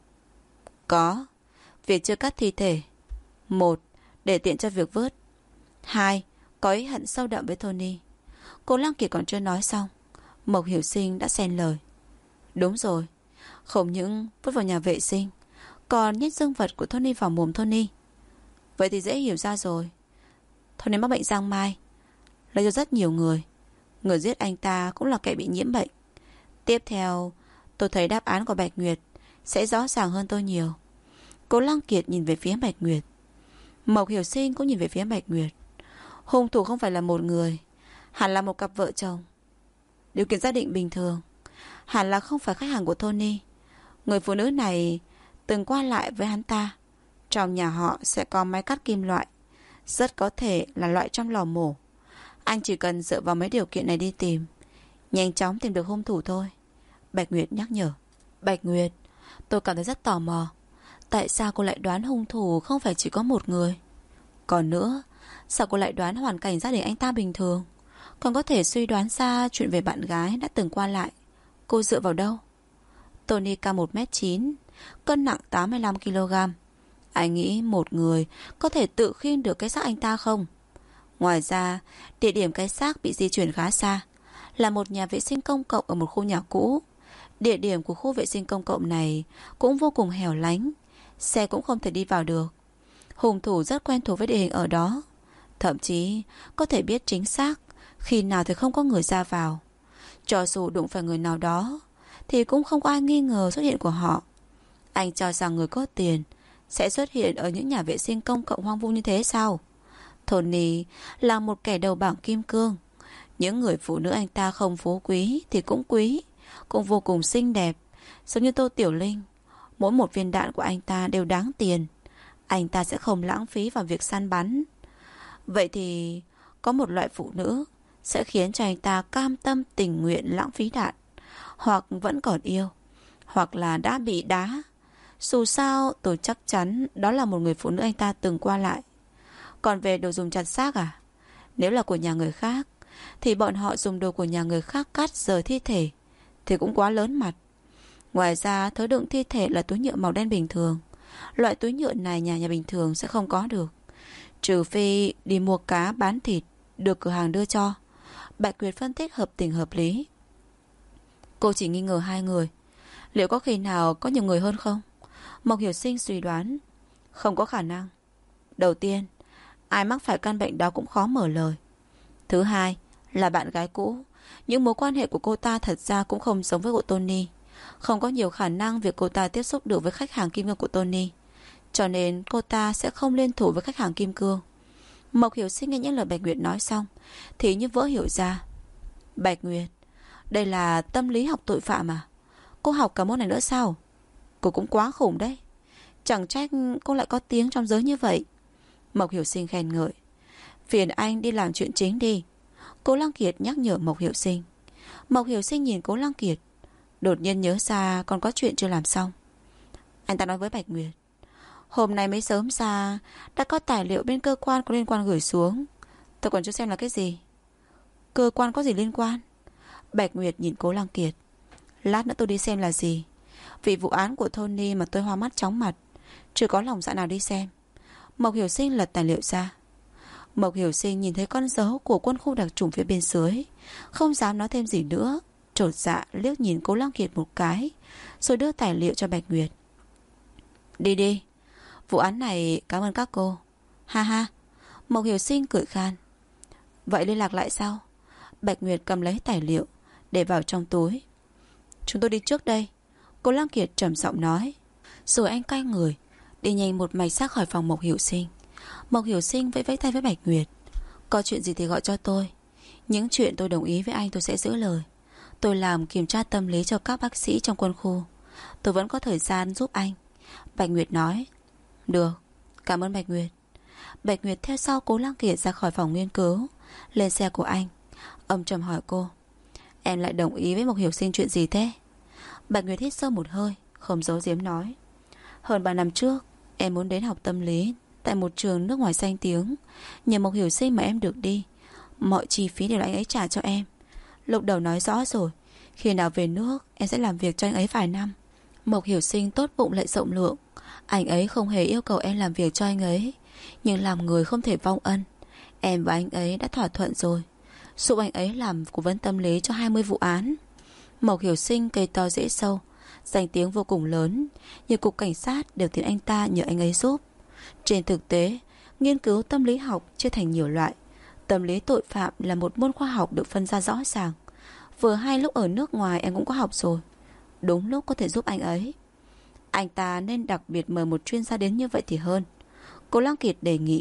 A: Có. Việc chưa cắt thi thể. 1. Để tiện cho việc vớt. 2. Có ý hận sâu đậm với Tony. Cố Lăng Kiệt còn chưa nói xong, Mộc Hiểu Sinh đã xen lời. Đúng rồi. Không những vứt vào nhà vệ sinh, còn nhét dương vật của Tony vào mồm Tony. Vậy thì dễ hiểu ra rồi. Tony mắc bệnh giang mai, lấy cho rất nhiều người. Người giết anh ta cũng là kẻ bị nhiễm bệnh. Tiếp theo, tôi thấy đáp án của Bạch Nguyệt sẽ rõ ràng hơn tôi nhiều. Cố Lăng Kiệt nhìn về phía Bạch Nguyệt. Mộc Hiểu Sinh cũng nhìn về phía Bạch Nguyệt. Hung thủ không phải là một người, hẳn là một cặp vợ chồng. Điều kiện gia đình bình thường, hẳn là không phải khách hàng của Tony. Người phụ nữ này từng qua lại với hắn ta. Trong nhà họ sẽ có máy cắt kim loại, rất có thể là loại trong lò mổ. Anh chỉ cần dựa vào mấy điều kiện này đi tìm, nhanh chóng tìm được hung thủ thôi. Bạch Nguyệt nhắc nhở. Bạch Nguyệt, tôi cảm thấy rất tò mò. Tại sao cô lại đoán hung thủ không phải chỉ có một người? Còn nữa, sao cô lại đoán hoàn cảnh gia đình anh ta bình thường, còn có thể suy đoán ra chuyện về bạn gái đã từng qua lại? Cô dựa vào đâu? Tony cao 1m9, cân nặng 85kg. Anh nghĩ một người có thể tự khiêng được cái xác anh ta không? Ngoài ra, địa điểm cái xác bị di chuyển khá xa, là một nhà vệ sinh công cộng ở một khu nhà cũ. Địa điểm của khu vệ sinh công cộng này cũng vô cùng hẻo lánh, xe cũng không thể đi vào được. Hung thủ rất quen thuộc với địa hình ở đó, thậm chí có thể biết chính xác khi nào thì không có người ra vào. Cho dù đụng phải người nào đó thì cũng không có ai nghi ngờ xuất hiện của họ. Anh cho rằng người có tiền sẽ xuất hiện ở những nhà vệ sinh công cộng hoang vu như thế sao? Tony là một kẻ đầu bảng kim cương. Những người phụ nữ anh ta không phú quý thì cũng quý, cũng vô cùng xinh đẹp, giống như Tô Tiểu Linh. Mỗi một viên đạn của anh ta đều đáng tiền. Anh ta sẽ không lãng phí vào việc săn bắn. Vậy thì có một loại phụ nữ sẽ khiến cho anh ta cam tâm tình nguyện lãng phí đạn, hoặc vẫn còn yêu, hoặc là đã bị đá. Dù sao tôi chắc chắn đó là một người phụ nữ anh ta từng qua lại. Còn về đồ dùng chặt xác à? Nếu là của nhà người khác thì bọn họ dùng đồ của nhà người khác cắt rời thi thể thì cũng quá lớn mặt. Ngoài ra thứ đựng thi thể là túi nhựa màu đen bình thường. Loại túi nhựa này nhà bình thường sẽ không có được, trừ phi đi mua cá bán thịt được cửa hàng đưa cho. Bạch Nguyệt phân tích hợp tình hợp lý. Cô chỉ nghi ngờ 2 người. Liệu có khi nào có nhiều người hơn không? Mộc Hiểu Sinh suy đoán. Không có khả năng. Đầu tiên, ai mắc phải căn bệnh đó cũng khó mở lời. Thứ hai là bạn gái cũ. Những mối quan hệ của cô ta thật ra cũng không giống với của Tony. Không có nhiều khả năng việc cô ta tiếp xúc được với khách hàng kim cương của Tony, cho nên cô ta sẽ không liên thủ với khách hàng kim cương. Mộc Hiểu Sinh nghe những lời Bạch Nguyệt nói xong thì như vỡ hiểu ra. Bạch Nguyệt, đây là tâm lý học tội phạm à? Cô học cả môn này nữa sao? Cô cũng quá khủng đấy. Chẳng trách cô lại có tiếng trong giới như vậy. Mộc Hiểu Sinh khen ngợi. Phiền anh đi làm chuyện chính đi, Cố Lăng Kiệt nhắc nhở Mộc Hiểu Sinh. Mộc Hiểu Sinh nhìn Cố Lăng Kiệt, đột nhiên nhớ ra còn có chuyện chưa làm xong. Anh ta nói với Bạch Nguyệt. Hôm nay mới sớm ra đã có tài liệu bên cơ quan có liên quan gửi xuống. Tôi còn chưa xem là cái gì. Cơ quan có gì liên quan? Bạch Nguyệt nhìn Cố Lăng Kiệt. Lát nữa tôi đi xem là gì. Vì vụ án của Tony mà tôi hoa mắt chóng mặt, chưa có lòng dạ nào đi xem. Mộc Hiểu Sinh lật tài liệu ra. Mộc Hiểu Sinh nhìn thấy con dấu của quân khu đặc chủng phía bên dưới, không dám nói thêm gì nữa, chột dạ liếc nhìn Cố Lăng Kiệt một cái, rồi đưa tài liệu cho Bạch Nguyệt. Đi đi, vụ án này cảm ơn các cô. Ha ha. Mộc Hiểu Sinh cười khan. Vậy liên lạc lại sao? Bạch Nguyệt cầm lấy tài liệu để vào trong túi. Chúng tôi đi trước đây, Cố Lăng Kiệt trầm giọng nói. Rồi anh quay người đi nhanh một mạch ra khỏi phòng Mộc Hiểu Sinh. Mộc Hiểu Sinh vẫy vẫy tay với Bạch Nguyệt. Có chuyện gì thì gọi cho tôi. Những chuyện tôi đồng ý với anh tôi sẽ giữ lời. Tôi làm kiểm tra tâm lý cho các bác sĩ trong quân khu. Tôi vẫn có thời gian giúp anh. Bạch Nguyệt nói. Được, cảm ơn Bạch Nguyệt. Bạch Nguyệt theo sau Cố Lăng Kiệt ra khỏi phòng nghiên cứu, lên xe của anh. Ông trầm hỏi cô. Em lại đồng ý với Mộc Hiểu Sinh chuyện gì thế? Bạch Nguyệt hít sâu một hơi, không giấu giếm nói. Hơn 3 năm trước em muốn đến học tâm lý tại một trường nước ngoài danh tiếng. Nhờ Mộc Hiểu Sinh mà em được đi. Mọi chi phí đều là anh ấy trả cho em. Lúc đầu nói rõ rồi, khi nào về nước em sẽ làm việc cho anh ấy vài năm. Mộc Hiểu Sinh tốt bụng lại rộng lượng. Anh ấy không hề yêu cầu em làm việc cho anh ấy, nhưng làm người không thể vong ân. Em và anh ấy đã thỏa thuận rồi, giúp anh ấy làm cố vấn tâm lý cho 20 vụ án. Mộc Hiểu Sinh cây to dễ sâu, danh tiếng vô cùng lớn. Nhiều cục cảnh sát đều tìm anh ta nhờ anh ấy giúp. Trên thực tế, nghiên cứu tâm lý học chia thành nhiều loại. Tâm lý tội phạm là một môn khoa học được phân ra rõ ràng. Vừa hay lúc ở nước ngoài em cũng có học rồi, đúng lúc có thể giúp anh ấy. Anh ta nên đặc biệt mời một chuyên gia đến như vậy thì hơn, Cố Lăng Kiệt đề nghị.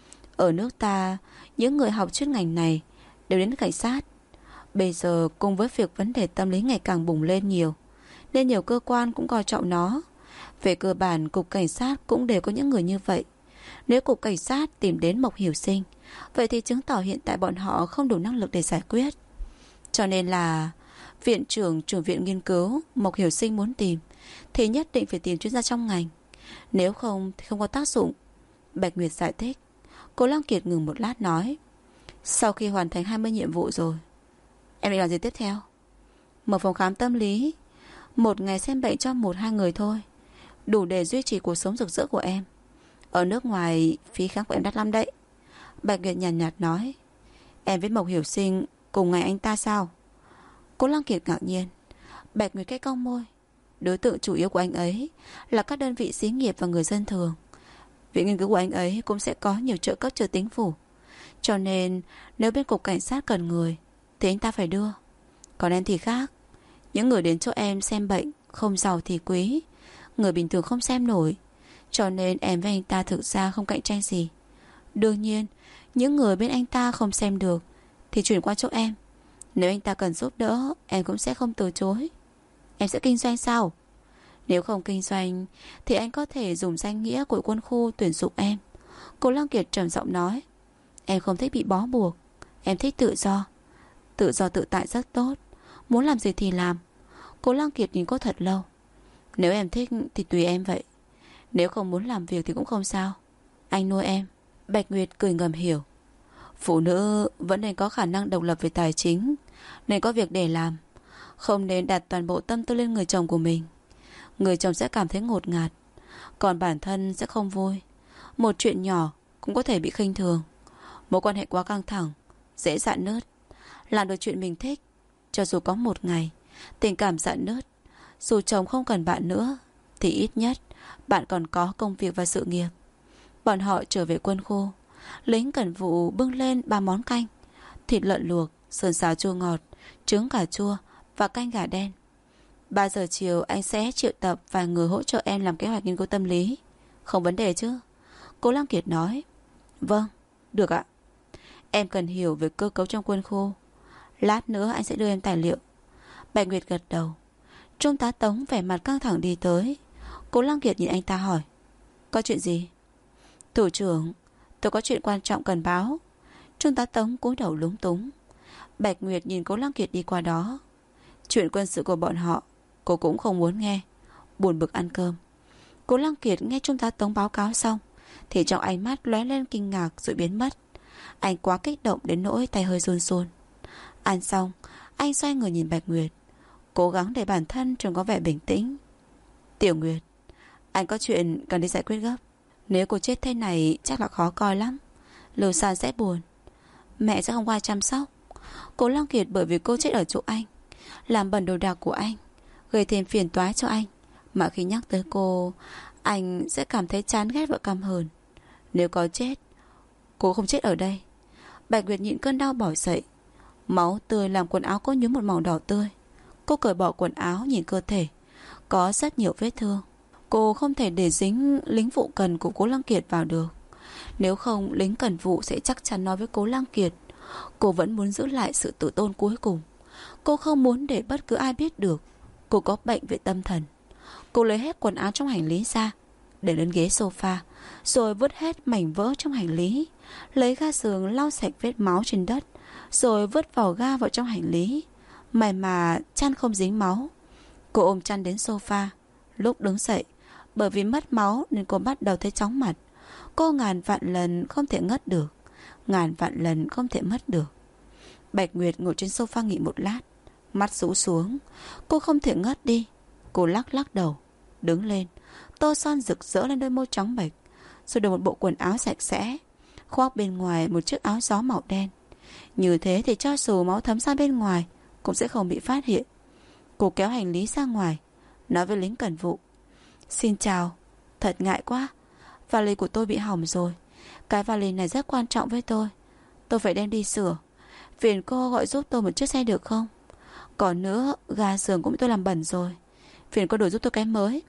A: Ở nước ta, những người học chuyên ngành này đều đến cảnh sát. Bây giờ cùng với việc vấn đề tâm lý ngày càng bùng lên nhiều, nên nhiều cơ quan cũng coi trọng nó. Về cơ bản, cục cảnh sát cũng đều có những người như vậy. Nếu cục cảnh sát tìm đến Mộc Hiểu Sinh, vậy thì chứng tỏ hiện tại bọn họ không đủ năng lực để giải quyết. Cho nên là viện trưởng viện nghiên cứu Mộc Hiểu Sinh muốn tìm thì nhất định phải tìm chuyên gia trong ngành. Nếu không thì không có tác dụng. Bạch Nguyệt giải thích. Cố Lăng Kiệt ngừng một lát nói. Sau khi hoàn thành 20 nhiệm vụ rồi, em định làm gì tiếp theo? Mở phòng khám tâm lý, một ngày xem bệnh cho 1-2 người thôi, đủ để duy trì cuộc sống rực rỡ của em. Ở nước ngoài phí khám của em đắt lắm đấy. Bạch Nguyệt nhàn nhạt nói. Em với Mộc Hiểu Sinh cùng ngày anh ta sao? Cố Lăng Kiệt ngạc nhiên. Bạch Nguyệt cái cong môi. Đối tượng chủ yếu của anh ấy là các đơn vị xí nghiệp và người dân thường. Viện nghiên cứu của anh ấy cũng sẽ có nhiều trợ cấp từ chính phủ. Cho nên nếu bên cục cảnh sát cần người thì anh ta phải đưa. Còn em thì khác. Những người đến chỗ em xem bệnh không giàu thì quý, người bình thường không xem nổi. Cho nên em với anh ta thực ra không cạnh tranh gì. Đương nhiên, những người bên anh ta không xem được thì chuyển qua chỗ em. Nếu anh ta cần giúp đỡ, em cũng sẽ không từ chối. Em sẽ kinh doanh sao? Nếu không kinh doanh thì anh có thể dùng danh nghĩa của quân khu tuyển dụng em. Cố Lăng Kiệt trầm giọng nói. Em không thích bị bó buộc. Em thích tự do. Tự do tự tại rất tốt. Muốn làm gì thì làm. Cố Lăng Kiệt nhìn cô thật lâu. Nếu em thích thì tùy em vậy. Nếu không muốn làm việc thì cũng không sao. Anh nuôi em. Bạch Nguyệt cười ngầm hiểu. Phụ nữ vẫn nên có khả năng độc lập về tài chính, nên có việc để làm, không nên đặt toàn bộ tâm tư lên người chồng của mình. Người chồng sẽ cảm thấy ngột ngạt, còn bản thân sẽ không vui. Một chuyện nhỏ cũng có thể bị khinh thường. Mối quan hệ quá căng thẳng, dễ rạn nứt. Làm được chuyện mình thích, cho dù có một ngày tình cảm rạn nứt, dù chồng không cần bạn nữa, thì ít nhất bạn còn có công việc và sự nghiệp. Bọn họ trở về quân khu. Lính cẩn vụ bưng lên 3 món canh: thịt lợn luộc, sườn xào chua ngọt, trứng cà chua và canh gà đen. 3 giờ chiều anh sẽ triệu tập vài người hỗ trợ em làm kế hoạch nghiên cứu tâm lý. Không vấn đề chứ? Cố Lăng Kiệt nói. Vâng, được ạ. Em cần hiểu về cơ cấu trong quân khu. Lát nữa anh sẽ đưa em tài liệu. Bạch Nguyệt gật đầu. Trung tá Tống vẻ mặt căng thẳng đi tới. Cố Lăng Kiệt nhìn anh ta hỏi. Có chuyện gì? Thủ trưởng, tôi có chuyện quan trọng cần báo. Trung tá Tống cúi đầu lúng túng. Bạch Nguyệt nhìn Cố Lăng Kiệt đi qua đó. Chuyện quân sự của bọn họ cô cũng không muốn nghe. Buồn bực ăn cơm. Cố Lăng Kiệt nghe Trung tá Tống báo cáo xong thì trong ánh mắt lóe lên kinh ngạc rồi biến mất. Anh quá kích động đến nỗi tay hơi run run. Ăn xong, anh xoay người nhìn Bạch Nguyệt, cố gắng để bản thân trông có vẻ bình tĩnh. Tiểu Nguyệt, anh có chuyện cần đi giải quyết gấp. Nếu cô chết thế này chắc là khó coi lắm. Lưu San sẽ buồn, mẹ sẽ không qua chăm sóc. Cố Lăng Kiệt bởi vì cô chết ở chỗ anh, làm bẩn đồ đạc của anh, gây thêm phiền toái cho anh, mà khi nhắc tới cô, anh sẽ cảm thấy chán ghét và căm hờn. Nếu có chết, cô không chết ở đây. Bạch Nguyệt nhịn cơn đau bỏ dậy. Máu tươi làm quần áo cô nhuốm một màu đỏ tươi. Cô cởi bỏ quần áo nhìn cơ thể, có rất nhiều vết thương. Cô không thể để dính lính vụ cần của Cố Lăng Kiệt vào được. Nếu không, lính cần vụ sẽ chắc chắn nói với Cố Lăng Kiệt. Cô vẫn muốn giữ lại sự tự tôn cuối cùng. Cô không muốn để bất cứ ai biết được cô có bệnh về tâm thần. Cô lấy hết quần áo trong hành lý ra, để lên ghế sofa, rồi vứt hết mảnh vỡ trong hành lý. Lấy ga giường lau sạch vết máu trên đất, rồi vứt vỏ ga vào trong hành lý. May mà chăn không dính máu. Cô ôm chăn đến sofa. Lúc đứng dậy, bởi vì mất máu nên cô bắt đầu thấy chóng mặt. Cô ngàn vạn lần không thể ngất được, ngàn vạn lần không thể mất được. Bạch Nguyệt ngồi trên sofa nghỉ một lát, mắt rũ xuống. Cô không thể ngất đi. Cô lắc lắc đầu, đứng lên, tô son rực rỡ lên đôi môi trắng bệch, rồi đổi một bộ quần áo sạch sẽ, khoác bên ngoài một chiếc áo gió màu đen. Như thế thì cho dù máu thấm ra bên ngoài cũng sẽ không bị phát hiện. Cô kéo hành lý ra ngoài, nói với lính cẩn vụ. Xin chào, thật ngại quá, vali của tôi bị hỏng rồi. Cái vali này rất quan trọng với tôi phải đem đi sửa. Phiền cô gọi giúp tôi một chiếc xe được không? Còn nữa, ga giường cũng bị tôi làm bẩn rồi, phiền cô đổi giúp tôi cái mới.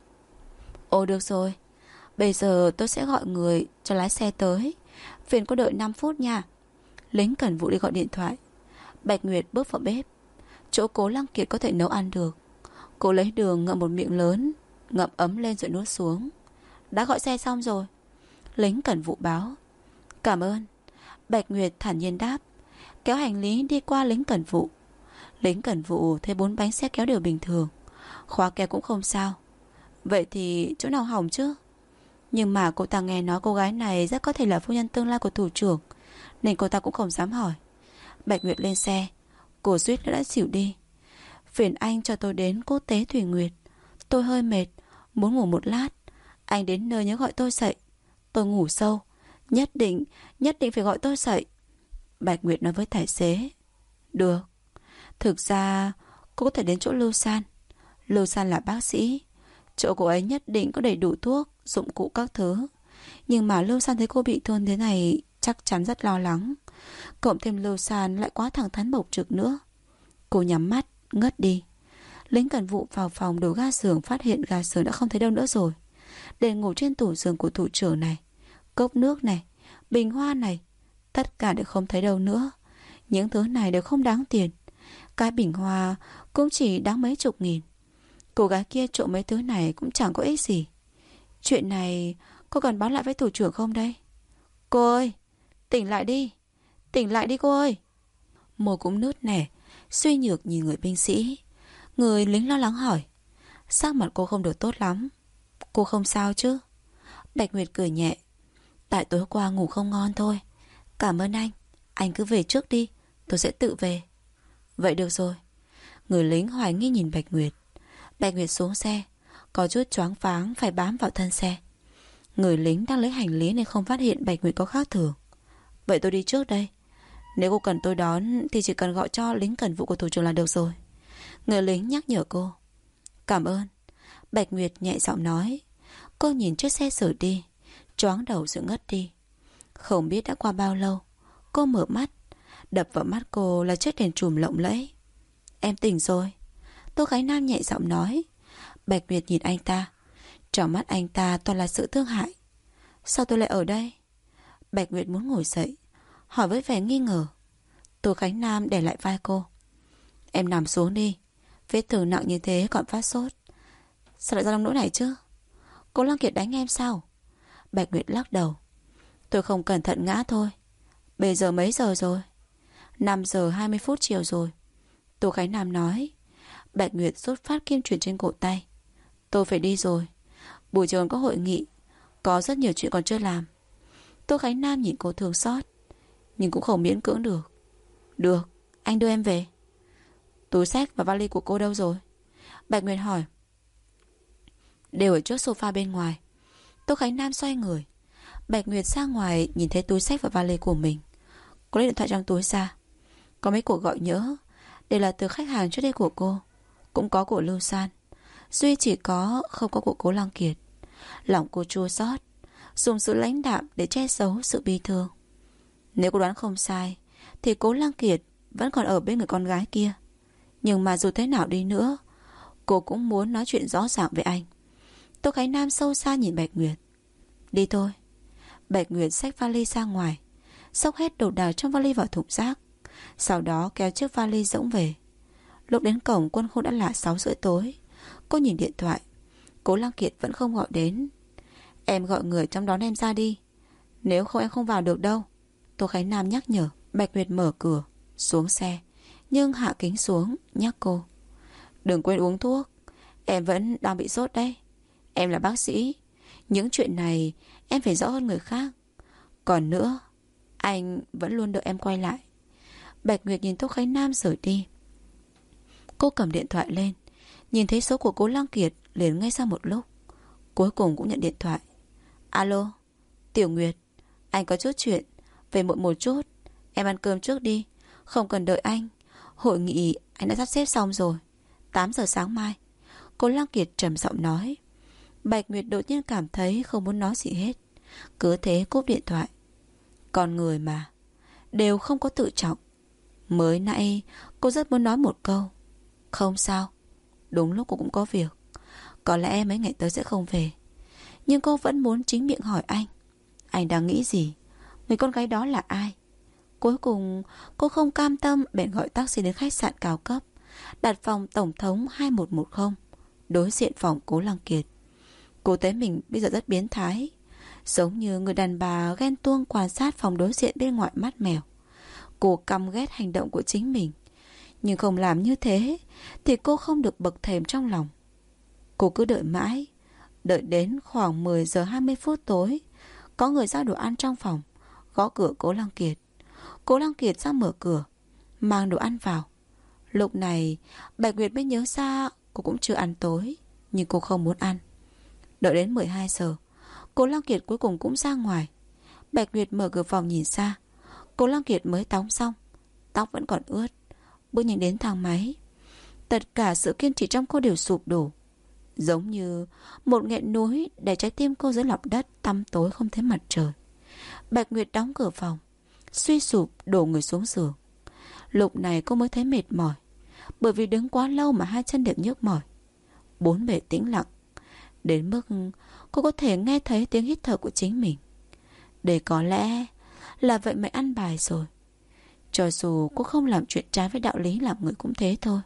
A: Ồ được rồi, bây giờ tôi sẽ gọi người cho lái xe tới, phiền cô đợi 5 phút nha. Lính cẩn vụ đi gọi điện thoại. Bạch Nguyệt bước vào bếp, chỗ Cố Lăng Kiệt có thể nấu ăn được. Cô lấy đường ngậm một miệng lớn, ngậm ấm lên rồi nuốt xuống. Đã gọi xe xong rồi, lính cẩn vụ báo. Cảm ơn. Bạch Nguyệt thản nhiên đáp, kéo hành lý đi qua lính cẩn vụ. Lính cẩn vụ thấy 4 bánh xe kéo đều bình thường, khóa kéo cũng không sao. Vậy thì chỗ nào hỏng chứ? Nhưng mà cô ta nghe nói cô gái này rất có thể là phu nhân tương lai của thủ trưởng, nên cô ta cũng không dám hỏi. Bạch Nguyệt lên xe. Cô suýt đã xỉu đi. Phiền anh cho tôi đến Quốc tế Thủy Nguyệt, tôi hơi mệt, muốn ngủ một lát. Anh đến nơi nhớ gọi tôi dậy. Tôi ngủ sâu, nhất định phải gọi tôi dậy. Bạch Nguyệt nói với tài xế. Được. Thực ra cô có thể đến chỗ Lưu San. Lưu San là bác sĩ, chỗ cô ấy nhất định có đầy đủ thuốc, dụng cụ các thứ. Nhưng mà Lưu San thấy cô bị thương thế này chắc chắn rất lo lắng. Cộng thêm Lưu San lại quá thẳng thắn bộc trực nữa. Cô nhắm mắt, ngất đi. Lính cẩn vụ vào phòng đổi ga giường, phát hiện ga giường đã không thấy đâu nữa rồi. Để ngủ trên tủ giường của thủ trưởng này, cốc nước này, Bình hoa này, tất cả đều không thấy đâu nữa. Những thứ này đều không đáng tiền. Cái bình hoa cũng chỉ đáng mấy chục nghìn. Cô gái kia trộm mấy thứ này cũng chẳng có ích gì. Chuyện này cô cần báo lại với thủ trưởng không đây? Cô ơi, tỉnh lại đi. Tỉnh lại đi cô ơi. Môi cũng nứt nẻ, suy nhược nhìn người binh sĩ. Người lính lo lắng hỏi. Sắc mặt cô không được tốt lắm. Cô không sao chứ? Bạch Nguyệt cười nhẹ. Tại tối qua ngủ không ngon thôi. Cảm ơn anh. Anh cứ về trước đi, tôi sẽ tự về. Vậy được rồi. Người lính hoài nghi nhìn Bạch Nguyệt. Bạch Nguyệt xuống xe, có chút choáng váng phải bám vào thân xe. Người lính đang lấy hành lý nên không phát hiện Bạch Nguyệt có khác thường. Vậy tôi đi trước đây. Nếu cô cần tôi đón thì chỉ cần gọi cho lính cần vụ của thủ trưởng là được rồi. Người lính nhắc nhở cô. Cảm ơn. Bạch Nguyệt nhẹ giọng nói. Cô nhìn chiếc xe xử đi, choáng đầu rồi ngất đi. Không biết đã qua bao lâu, cô mở mắt. Đập vào mắt cô là chiếc đèn chùm lộng lẫy. Em tỉnh rồi. Tô Khánh Nam nhẹ giọng nói. Bạch Nguyệt nhìn anh ta. Trong mắt anh ta toàn là sự thương hại. Sao tôi lại ở đây? Bạch Nguyệt muốn ngồi dậy, hỏi với vẻ nghi ngờ. Tô Khánh Nam để lại vai cô. Em nằm xuống đi. Vết thương nặng như thế còn phát sốt. Sao lại ra nông nỗi này chứ? Cô Lăng Kiệt đánh em sao? Bạch Nguyệt lắc đầu. Tôi không cẩn thận ngã thôi. Bây giờ mấy giờ rồi? 5 giờ 20 phút chiều rồi. Tô Khánh Nam nói. Bạch Nguyệt rút phát kim truyền trên cổ tay. Tôi phải đi rồi. Buổi chiều có hội nghị, có rất nhiều chuyện còn chưa làm. Tô Khánh Nam nhìn cô thương xót, nhưng cũng không miễn cưỡng được. Được, anh đưa em về. Túi xách và vali của cô đâu rồi? Bạch Nguyệt hỏi. Đều ở trước sofa bên ngoài. Tô Khánh Nam xoay người. Bạch Nguyệt ra ngoài nhìn thấy túi xách và vali của mình. Cô lấy điện thoại trong túi ra. Có mấy cuộc gọi nhỡ, đều là từ khách hàng trước đây của cô. Cũng có của Lưu San. Duy chỉ có không có của Cố Lăng Kiệt. Lòng cô chua xót, dùng sự lãnh đạm để che giấu sự bi thương. Nếu cô đoán không sai thì Cố Lăng Kiệt vẫn còn ở bên người con gái kia. Nhưng mà dù thế nào đi nữa, cô cũng muốn nói chuyện rõ ràng với anh. Tô Khánh Nam sâu xa nhìn Bạch Nguyệt. Đi thôi. Bạch Nguyệt xách vali ra ngoài, xốc hết đồ đạc trong vali vào thùng rác, sau đó kéo chiếc vali rỗng về. Lúc đến cổng Quân Khu đã là 6 rưỡi tối. Cô nhìn điện thoại. Cố Lăng Kiệt vẫn không gọi đến. Em gọi người trong đón em ra đi, nếu không em không vào được đâu. Tô Khánh Nam nhắc nhở. Bạch Nguyệt mở cửa, xuống xe, nhưng hạ kính xuống, nhắc cô. Đừng quên uống thuốc. Em vẫn đang bị sốt đấy. Em là bác sĩ, những chuyện này em phải rõ hơn người khác. Còn nữa, anh vẫn luôn đợi em quay lại. Bạch Nguyệt nhìn Tô Khánh Nam rời đi. Cô cầm điện thoại lên, nhìn thấy số của Cố Lăng Kiệt liền ngay sau một lúc. Cuối cùng cũng nhận điện thoại. Alo, Tiểu Nguyệt, anh có chút chuyện, về muộn một chút. Em ăn cơm trước đi, không cần đợi anh. Hội nghị anh đã sắp xếp xong rồi, 8 giờ sáng mai. Cố Lăng Kiệt trầm giọng nói. Bạch Nguyệt đột nhiên cảm thấy không muốn nói gì hết, cứ thế cúp điện thoại. Con người mà, đều không có tự trọng. Mới nãy cô rất muốn nói một câu. Không sao, đúng lúc cô cũng có việc. Có lẽ mấy ngày tới sẽ không về. Nhưng cô vẫn muốn chính miệng hỏi anh đang nghĩ gì? Người con gái đó là ai? Cuối cùng cô không cam tâm bèn gọi taxi đến khách sạn cao cấp, đặt phòng Tổng thống 2110, đối diện phòng Cố Lăng Kiệt. Cô thấy mình bây giờ rất biến thái, giống như người đàn bà ghen tuông quan sát phòng đối diện bên ngoài mắt mèo. Cô căm ghét hành động của chính mình, nhưng không làm như thế thì cô không được bậc thềm trong lòng. Cô cứ đợi mãi, đợi đến khoảng 10 giờ 20 phút tối, có người giao đồ ăn trong phòng, gõ cửa Cố Lăng Kiệt. Cố Lăng Kiệt ra mở cửa, mang đồ ăn vào. Lúc này Bạch Nguyệt mới nhớ ra cô cũng chưa ăn tối, nhưng cô không muốn ăn. Đợi đến 12 giờ, Cố Lăng Kiệt cuối cùng cũng ra ngoài. Bạch Nguyệt mở cửa phòng nhìn ra, Cố Lăng Kiệt mới tắm xong, tóc vẫn còn ướt, bước nhanh đến thang máy. Tất cả sự kiên trì trong cô đều sụp đổ, giống như một ngọn núi để trái tim cô dưới lòng đất tăm tối không thấy mặt trời. Bạch Nguyệt đóng cửa phòng, suy sụp đổ người xuống giường. Lúc này cô mới thấy mệt mỏi, bởi vì đứng quá lâu mà hai chân đều nhức mỏi. Bốn bề tĩnh lặng, đến mức cô có thể nghe thấy tiếng hít thở của chính mình. Đây có lẽ Là vậy mày ăn bài rồi. Cho dù cô không làm chuyện trái với đạo lý, làm người cũng thế thôi.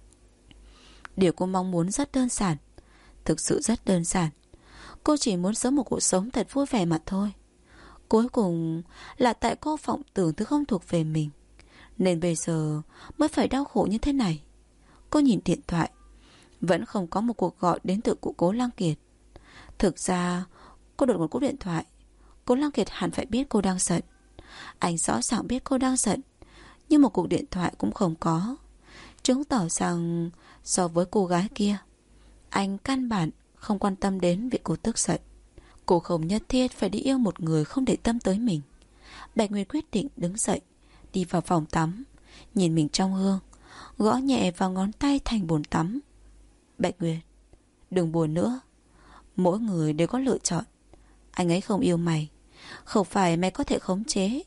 A: Điều cô mong muốn rất đơn giản, thực sự rất đơn giản. Cô chỉ muốn sống một cuộc sống thật vui vẻ mà thôi. Cuối cùng là tại cô vọng tưởng thứ không thuộc về mình, nên bây giờ mới phải đau khổ như thế này. Cô nhìn điện thoại, vẫn không có một cuộc gọi đến từ cụ Cố Lăng Kiệt. Thực ra cô đột ngột cúp điện thoại. Cố Lăng Kiệt hẳn phải biết cô đang giận. Anh rõ ràng biết cô đang giận, nhưng một cuộc điện thoại cũng không có, chứng tỏ rằng so với cô gái kia, anh căn bản không quan tâm đến việc cô tức giận. Cô không nhất thiết phải đi yêu một người không để tâm tới mình. Bạch Nguyệt quyết định đứng dậy, đi vào phòng tắm, nhìn mình trong gương, gõ nhẹ vào ngón tay thành bồn tắm. Bạch Nguyệt, đừng buồn nữa. Mỗi người đều có lựa chọn. Anh ấy không yêu mày, không phải mày có thể khống chế,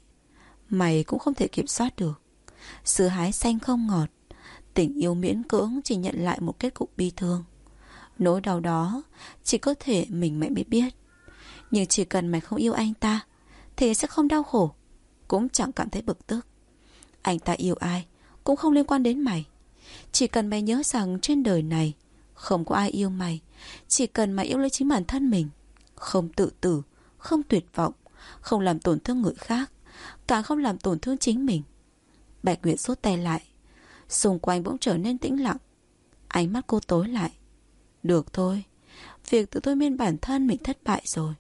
A: mày cũng không thể kiểm soát được. Sữa hái xanh không ngọt, tình yêu miễn cưỡng chỉ nhận lại một kết cục bi thương. Nỗi đau đó chỉ có thể mình mày mới biết. Nhưng chỉ cần mày không yêu anh ta thì sẽ không đau khổ, cũng chẳng cảm thấy bực tức. Anh ta yêu ai cũng không liên quan đến mày. Chỉ cần mày nhớ rằng trên đời này không có ai yêu mày. Chỉ cần mày yêu lấy chính bản thân mình, không tự tử, không tuyệt vọng, không làm tổn thương người khác, càng không làm tổn thương chính mình. Bạch Nguyệt rút tay lại. Xung quanh bỗng trở nên tĩnh lặng. Ánh mắt cô tối lại. Được thôi, việc tự thôi miên bản thân mình thất bại rồi.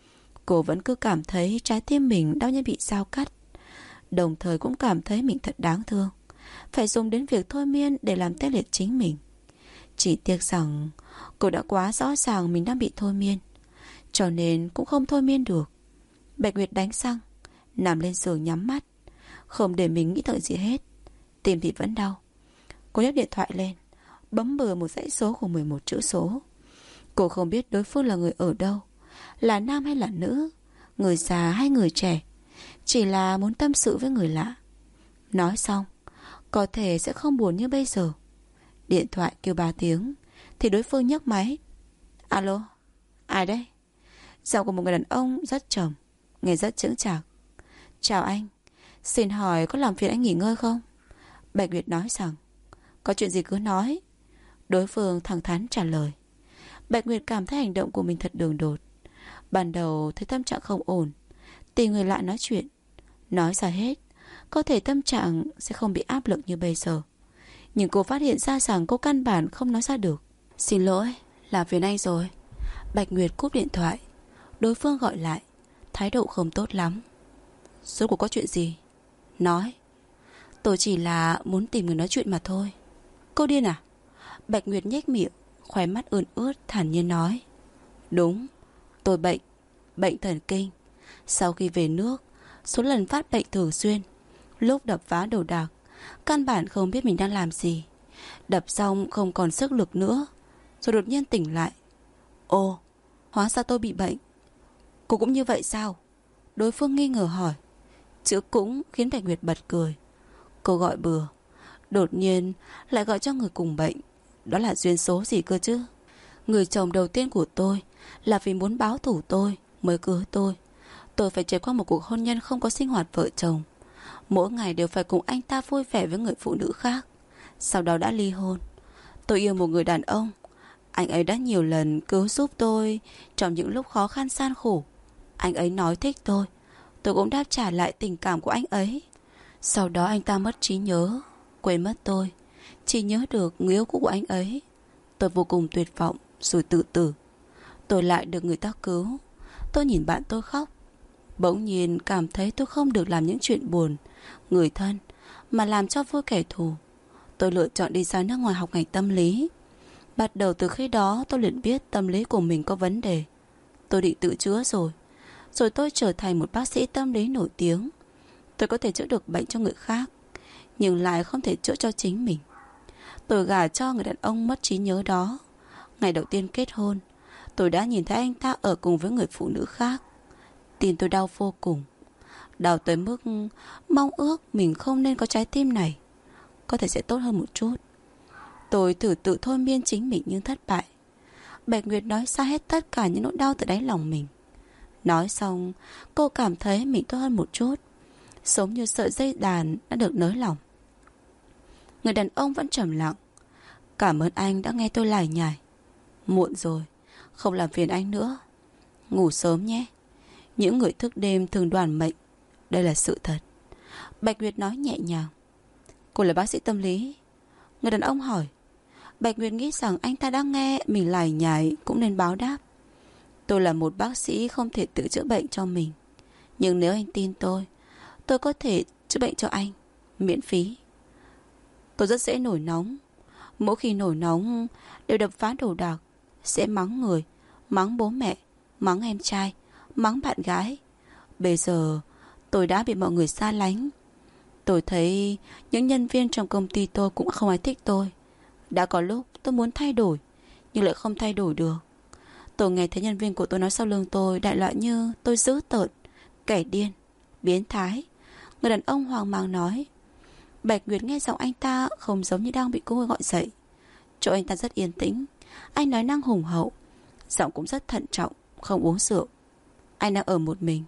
A: Cô vẫn cứ cảm thấy trái tim mình đau như bị dao cắt, đồng thời cũng cảm thấy mình thật đáng thương, phải dùng đến việc thôi miên để làm tê liệt chính mình. Chỉ tiếc rằng cô đã quá rõ ràng mình đang bị thôi miên, cho nên cũng không thôi miên được. Bạch Nguyệt đánh răng, nằm lên giường nhắm mắt, không để mình nghĩ tới gì hết. Tim thì vẫn đau. Cô nhấc điện thoại lên, bấm bừa một dãy số của 11 chữ số. Cô không biết đối phương là người ở đâu, là nam hay là nữ, người già hay người trẻ, chỉ là muốn tâm sự với người lạ. Nói xong, có thể sẽ không buồn như bây giờ. Điện thoại kêu 3 tiếng thì đối phương nhấc máy. Alo, ai đấy? Giọng của một người đàn ông rất trầm, nghe rất chững chạc. Chào anh, xin hỏi có làm phiền anh nghỉ ngơi không? Bạch Nguyệt nói rằng, có chuyện gì cứ nói. Đối phương thẳng thắn trả lời. Bạch Nguyệt cảm thấy hành động của mình thật đường đột. Ban đầu thấy tâm trạng không ổn, tìm người lạ nói chuyện. Nói ra hết, có thể tâm trạng sẽ không bị áp lực như bây giờ. Nhưng cô phát hiện ra rằng cô căn bản không nói ra được. Xin lỗi, làm phiền anh rồi. Bạch Nguyệt cúp điện thoại. Đối phương gọi lại, thái độ không tốt lắm. Rốt cuộc có chuyện gì? Nói. Tôi chỉ là muốn tìm người nói chuyện mà thôi. Cô điên à? Bạch Nguyệt nhếch miệng, khóe mắt ươn ướt, thản nhiên nói. Đúng, tôi bệnh thần kinh. Sau khi về nước, số lần phát bệnh thường xuyên. Lúc đập phá đồ đạc, căn bản không biết mình đang làm gì. Đập xong không còn sức lực nữa, rồi đột nhiên tỉnh lại. Ồ, hóa ra tôi bị bệnh. Cô cũng như vậy sao? Đối phương nghi ngờ hỏi. Chữ cũng khiến Bạch Nguyệt bật cười. Cô gọi bừa, đột nhiên lại gọi cho người cùng bệnh. Đó là duyên số gì cơ chứ? Người chồng đầu tiên của tôi là vì muốn báo thù tôi mới cưới tôi. Tôi phải trải qua một cuộc hôn nhân không có sinh hoạt vợ chồng. Mỗi ngày đều phải cùng anh ta vui vẻ với người phụ nữ khác. Sau đó đã ly hôn. Tôi yêu một người đàn ông. Anh ấy đã nhiều lần cứu giúp tôi trong những lúc khó khăn gian khổ. Anh ấy nói thích tôi cũng đáp trả lại tình cảm của anh ấy. Sau đó anh ta mất trí nhớ, quên mất tôi, chỉ nhớ được người yêu cũ của anh ấy. Tôi vô cùng tuyệt vọng rồi tự tử. Tôi lại được người ta cứu. Tôi nhìn bạn tôi khóc, bỗng nhiên cảm thấy tôi không được làm những chuyện buồn người thân, mà làm cho vui kẻ thù. Tôi lựa chọn đi ra nước ngoài học ngành tâm lý. Bắt đầu từ khi đó tôi liền biết tâm lý của mình có vấn đề. Tôi định tự chữa rồi tôi trở thành một bác sĩ tâm lý nổi tiếng. Tôi có thể chữa được bệnh cho người khác, nhưng lại không thể chữa cho chính mình. Tôi gả cho người đàn ông mất trí nhớ đó. Ngày đầu tiên kết hôn, tôi đã nhìn thấy anh ta ở cùng với người phụ nữ khác. Tim tôi đau vô cùng, đau tới mức mong ước mình không nên có trái tim này, có thể sẽ tốt hơn một chút. Tôi thử tự thôi miên chính mình nhưng thất bại. Bạch Nguyệt nói ra hết tất cả những nỗi đau từ đáy lòng mình. Nói xong, cô cảm thấy mình tốt hơn một chút. giống như sợi dây đàn đã được nới lỏng. Người đàn ông vẫn trầm lặng. Cảm ơn anh đã nghe tôi lải nhải. Muộn rồi, không làm phiền anh nữa. Ngủ sớm nhé. Những người thức đêm thường đoản mệnh. Đây là sự thật. Bạch Nguyệt nói nhẹ nhàng. Cô là bác sĩ tâm lý? Người đàn ông hỏi. Bạch Nguyệt nghĩ rằng anh ta đang nghe mình lải nhải cũng nên báo đáp. Tôi là một bác sĩ không thể tự chữa bệnh cho mình. Nhưng nếu anh tin tôi có thể chữa bệnh cho anh miễn phí. Tôi rất dễ nổi nóng. Mỗi khi nổi nóng đều đập phá đồ đạc, sẽ mắng người, mắng bố mẹ, mắng em trai, mắng bạn gái. Bây giờ tôi đã bị mọi người xa lánh. Tôi thấy những nhân viên trong công ty tôi cũng không ai thích tôi. Đã có lúc tôi muốn thay đổi, nhưng lại không thay đổi được. Tôi nghe thấy nhân viên của tôi nói sau lưng tôi đại loại như tôi dữ tợn, kẻ điên, biến thái. Người đàn ông hoang mang nói. Bạch Nguyệt nghe giọng anh ta không giống như đang bị cô gọi dậy. Chỗ anh ta rất yên tĩnh. Anh nói năng hùng hậu, giọng cũng rất thận trọng, không uống rượu. Anh đang ở một mình.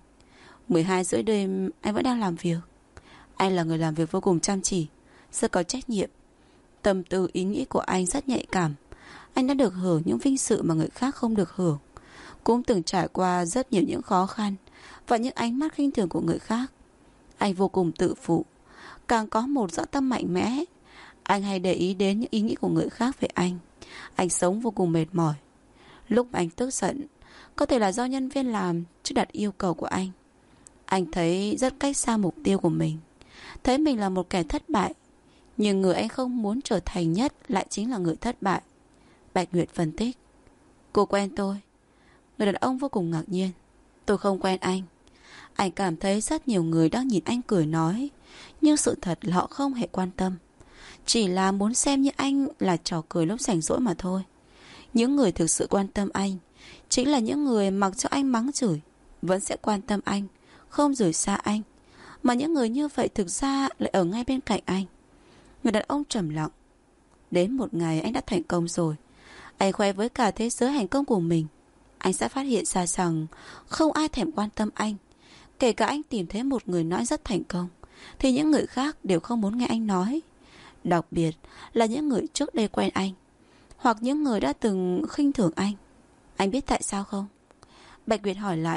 A: 12 rưỡi đêm anh vẫn đang làm việc. Anh là người làm việc vô cùng chăm chỉ, rất có trách nhiệm. Tâm tư ý nghĩ của anh rất nhạy cảm. Anh đã được hưởng những vinh dự mà người khác không được hưởng, cũng từng trải qua rất nhiều những khó khăn và những ánh mắt khinh thường của người khác. Anh vô cùng tự phụ, càng có một dã tâm mạnh mẽ. Anh hay để ý đến những ý nghĩ của người khác về anh. Anh sống vô cùng mệt mỏi. Lúc anh tức giận, có thể là do nhân viên làm chưa đặt yêu cầu của anh. Anh thấy rất cách xa mục tiêu của mình, thấy mình là một kẻ thất bại. Nhưng người anh không muốn trở thành nhất lại chính là người thất bại. Bạch Nguyệt phân tích. Cô quen tôi? Người đàn ông vô cùng ngạc nhiên. Tôi không quen anh. Anh cảm thấy rất nhiều người đang nhìn anh cười nói, nhưng sự thật là họ không hề quan tâm, chỉ là muốn xem như anh là trò cười lúc rảnh rỗi mà thôi. Những người thực sự quan tâm anh chính là những người mặc cho anh mắng chửi vẫn sẽ quan tâm anh, không rời xa anh. Mà những người như vậy thực ra lại ở ngay bên cạnh anh. Người đàn ông trầm lặng. Đến một ngày anh đã thành công rồi. Anh khoe với cả thế giới thành công của mình. Anh sẽ phát hiện ra rằng không ai thèm quan tâm anh. Kể cả anh tìm thấy một người nói rất thành công, thì những người khác đều không muốn nghe anh nói. Đặc biệt là những người trước đây quen anh, hoặc những người đã từng khinh thường anh. Anh biết tại sao không? Bạch Nguyệt hỏi lại.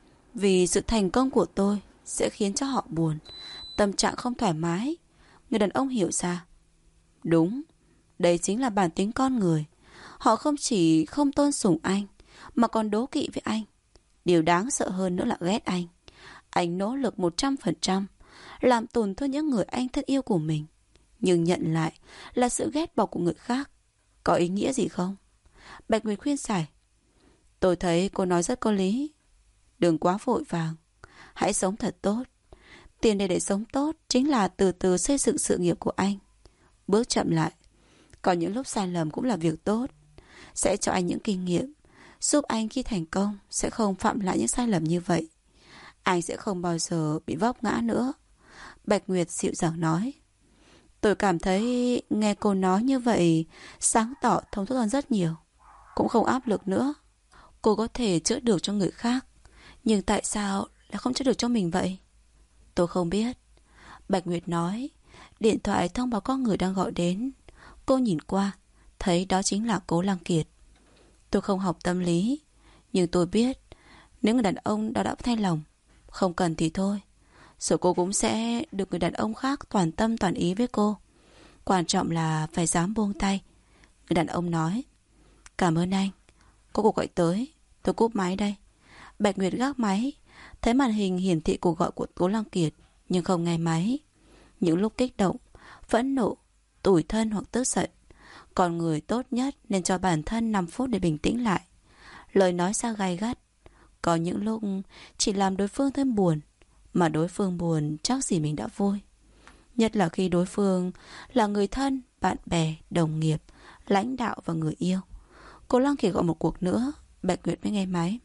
A: Vì sự thành công của tôi sẽ khiến cho họ buồn, tâm trạng không thoải mái. Người đàn ông hiểu ra. Đúng, đây chính là bản tính con người. Họ không chỉ không tôn sùng anh, mà còn đố kỵ với anh. Điều đáng sợ hơn nữa là ghét anh. Anh nỗ lực 100%, làm tổn thương những người anh thân yêu của mình, nhưng nhận lại là sự ghét bỏ của người khác. Có ý nghĩa gì không? Bạch Nguyệt khuyên giải. Tôi thấy cô nói rất có lý. Đừng quá vội vàng, hãy sống thật tốt. Tiền đề để sống tốt chính là từ từ xây dựng sự nghiệp của anh, bước chậm lại. Còn những lúc sai lầm cũng là việc tốt, sẽ cho anh những kinh nghiệm, giúp anh khi thành công sẽ không phạm lại những sai lầm như vậy. Anh sẽ không bao giờ bị vấp ngã nữa. Bạch Nguyệt dịu dàng nói. Tôi cảm thấy nghe cô nói như vậy sáng tỏ thông suốt hơn rất nhiều. Cũng không áp lực nữa. Cô có thể chữa được cho người khác, nhưng tại sao lại không chữa được cho mình vậy? Tôi không biết. Bạch Nguyệt nói. Điện thoại thông báo có người đang gọi đến. Cô nhìn qua, thấy đó chính là Cố Lăng Kiệt. Tôi không học tâm lý, nhưng tôi biết nếu người đàn ông đó đã thay lòng, không cần thì thôi, rồi cô cũng sẽ được người đàn ông khác toàn tâm toàn ý với cô. Quan trọng là phải dám buông tay. Người đàn ông nói. Cảm ơn anh. Có cuộc gọi tới, tôi cúp máy đây. Bạch Nguyệt gác máy, thấy màn hình hiển thị cuộc gọi của Cố Lăng Kiệt, nhưng không nghe máy. Những lúc kích động, phẫn nộ, tủi thân hoặc tức giận, con người tốt nhất nên cho bản thân 5 phút để bình tĩnh lại. Lời nói ra gay gắt, có những lúc chỉ làm đối phương thêm buồn, mà đối phương buồn chắc gì mình đã vui. Nhất là khi đối phương là người thân, bạn bè, đồng nghiệp, lãnh đạo và người yêu. Cố Lăng Kiệt gọi một cuộc nữa, Bạch Nguyệt mới nghe máy.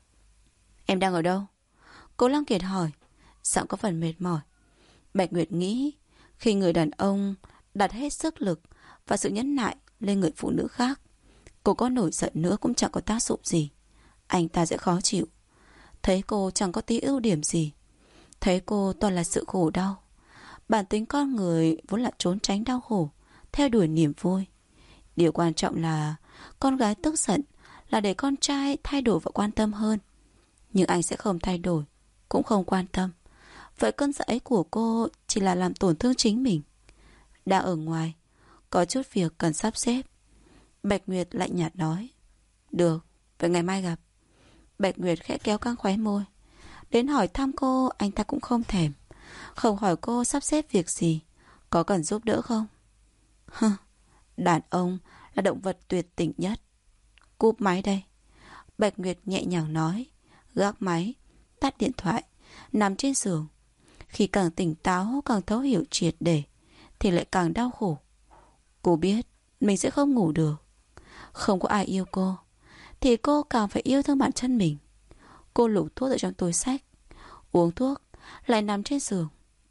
A: Em đang ở đâu? Cố Lăng Kiệt hỏi, giọng có phần mệt mỏi. Bạch Nguyệt nghĩ, khi người đàn ông đặt hết sức lực và sự nhẫn nại lên người phụ nữ khác, cô có nổi giận nữa cũng chẳng có tác dụng gì. Anh ta sẽ khó chịu. Thấy cô chẳng có tí ưu điểm gì, Thấy cô toàn là sự khổ đau. Bản tính con người vốn là trốn tránh đau khổ, theo đuổi niềm vui. Điều quan trọng là con gái tức giận là để con trai thay đổi và quan tâm hơn. Nhưng anh sẽ không thay đổi, cũng không quan tâm. Vậy cơn giận ấy của cô chỉ là làm tổn thương chính mình. Đang ở ngoài, có chút việc cần sắp xếp. Bạch Nguyệt lạnh nhạt nói. Được, vậy ngày mai gặp. Bạch Nguyệt khẽ kéo căng khóe môi. Đến hỏi thăm cô, anh ta cũng không thèm. Không hỏi cô sắp xếp việc gì, có cần giúp đỡ không? Hừ, đàn ông là động vật tuyệt tình nhất. Cúp máy đây. Bạch Nguyệt nhẹ nhàng nói. Gác máy, tắt điện thoại, nằm trên giường. Khi càng tỉnh táo, càng thấu hiểu triệt để, thì lại càng đau khổ. Cô biết mình sẽ không ngủ được. Không có ai yêu cô, thì cô càng phải yêu thương bản thân mình. Cô lục thuốc ở trong túi xách, uống thuốc, lại nằm trên giường.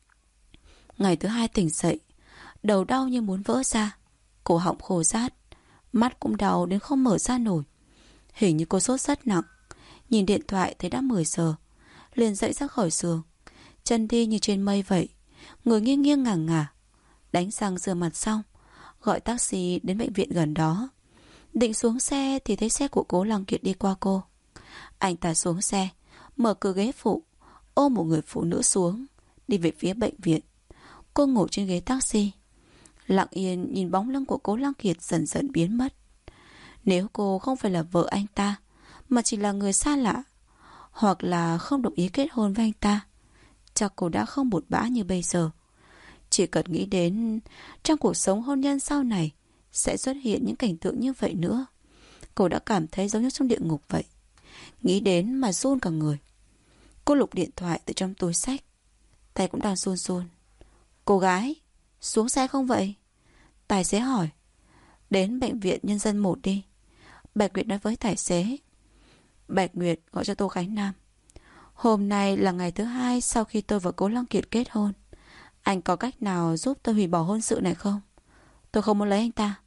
A: Ngày thứ hai tỉnh dậy, đầu đau như muốn vỡ ra, cổ họng khô rát, mắt cũng đau đến không mở ra nổi. Hình như cô sốt rất nặng. Nhìn điện thoại thấy đã 10 giờ, liền dậy ra khỏi giường, chân đi như trên mây vậy, người nghiêng nghiêng ngả ngả. Đánh răng rửa mặt xong, gọi taxi đến bệnh viện gần đó. Định xuống xe thì thấy xe của Cố Lăng Kiệt đi qua cô. Anh ta xuống xe, mở cửa ghế phụ, ôm một người phụ nữ xuống, đi về phía bệnh viện. Cô ngồi trên ghế taxi, lặng yên nhìn bóng lưng của Cố Lăng Kiệt dần dần biến mất. Nếu cô không phải là vợ anh ta, mà chỉ là người xa lạ, hoặc là không đồng ý kết hôn với anh ta, chắc cô đã không bột bã như bây giờ. Chỉ cần nghĩ đến trong cuộc sống hôn nhân sau này sẽ xuất hiện những cảnh tượng như vậy nữa, cô đã cảm thấy giống như trong địa ngục vậy. Nghĩ đến mà run cả người. Cô lục điện thoại từ trong túi xách, tay cũng đang run run. Cô gái, xuống xe không vậy? Tài xế hỏi. Đến bệnh viện Nhân dân 1 đi. Bạch Nguyệt nói với tài xế. Bạch Nguyệt gọi cho Tô Khánh Nam. Hôm nay là ngày thứ 2 sau khi tôi và Cố Lăng Kiệt kết hôn. Anh có cách nào giúp tôi hủy bỏ hôn sự này không? Tôi không muốn lấy anh ta.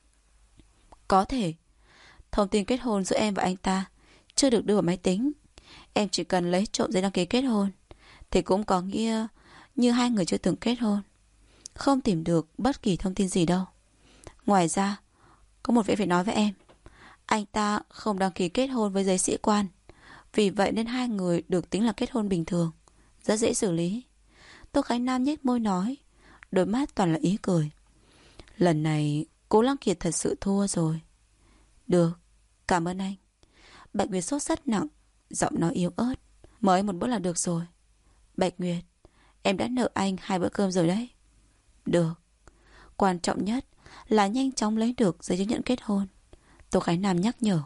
A: Có thể. Thông tin kết hôn giữa em và anh ta chưa được đưa vào máy tính. Em chỉ cần lấy trộm giấy đăng ký kết hôn thì cũng có nghĩa như hai người chưa từng kết hôn. Không tìm được bất kỳ thông tin gì đâu. Ngoài ra, có một việc phải nói với em. Anh ta không đăng ký kết hôn với giấy sĩ quan, vì vậy nên hai người được tính là kết hôn bình thường, rất dễ xử lý. Tô Khánh Nam nhếch môi nói, đôi mắt toàn là ý cười. Lần này Cố Lăng Kiệt thật sự thua rồi. Được, cảm ơn anh. Bạch Nguyệt sốt rất nặng, giọng nói yếu ớt. Mời một bữa là được rồi. Bạch Nguyệt, em đã nợ anh 2 bữa cơm rồi đấy. Được. Quan trọng nhất là nhanh chóng lấy được giấy chứng nhận kết hôn. Tô Khánh Nam nhắc nhở.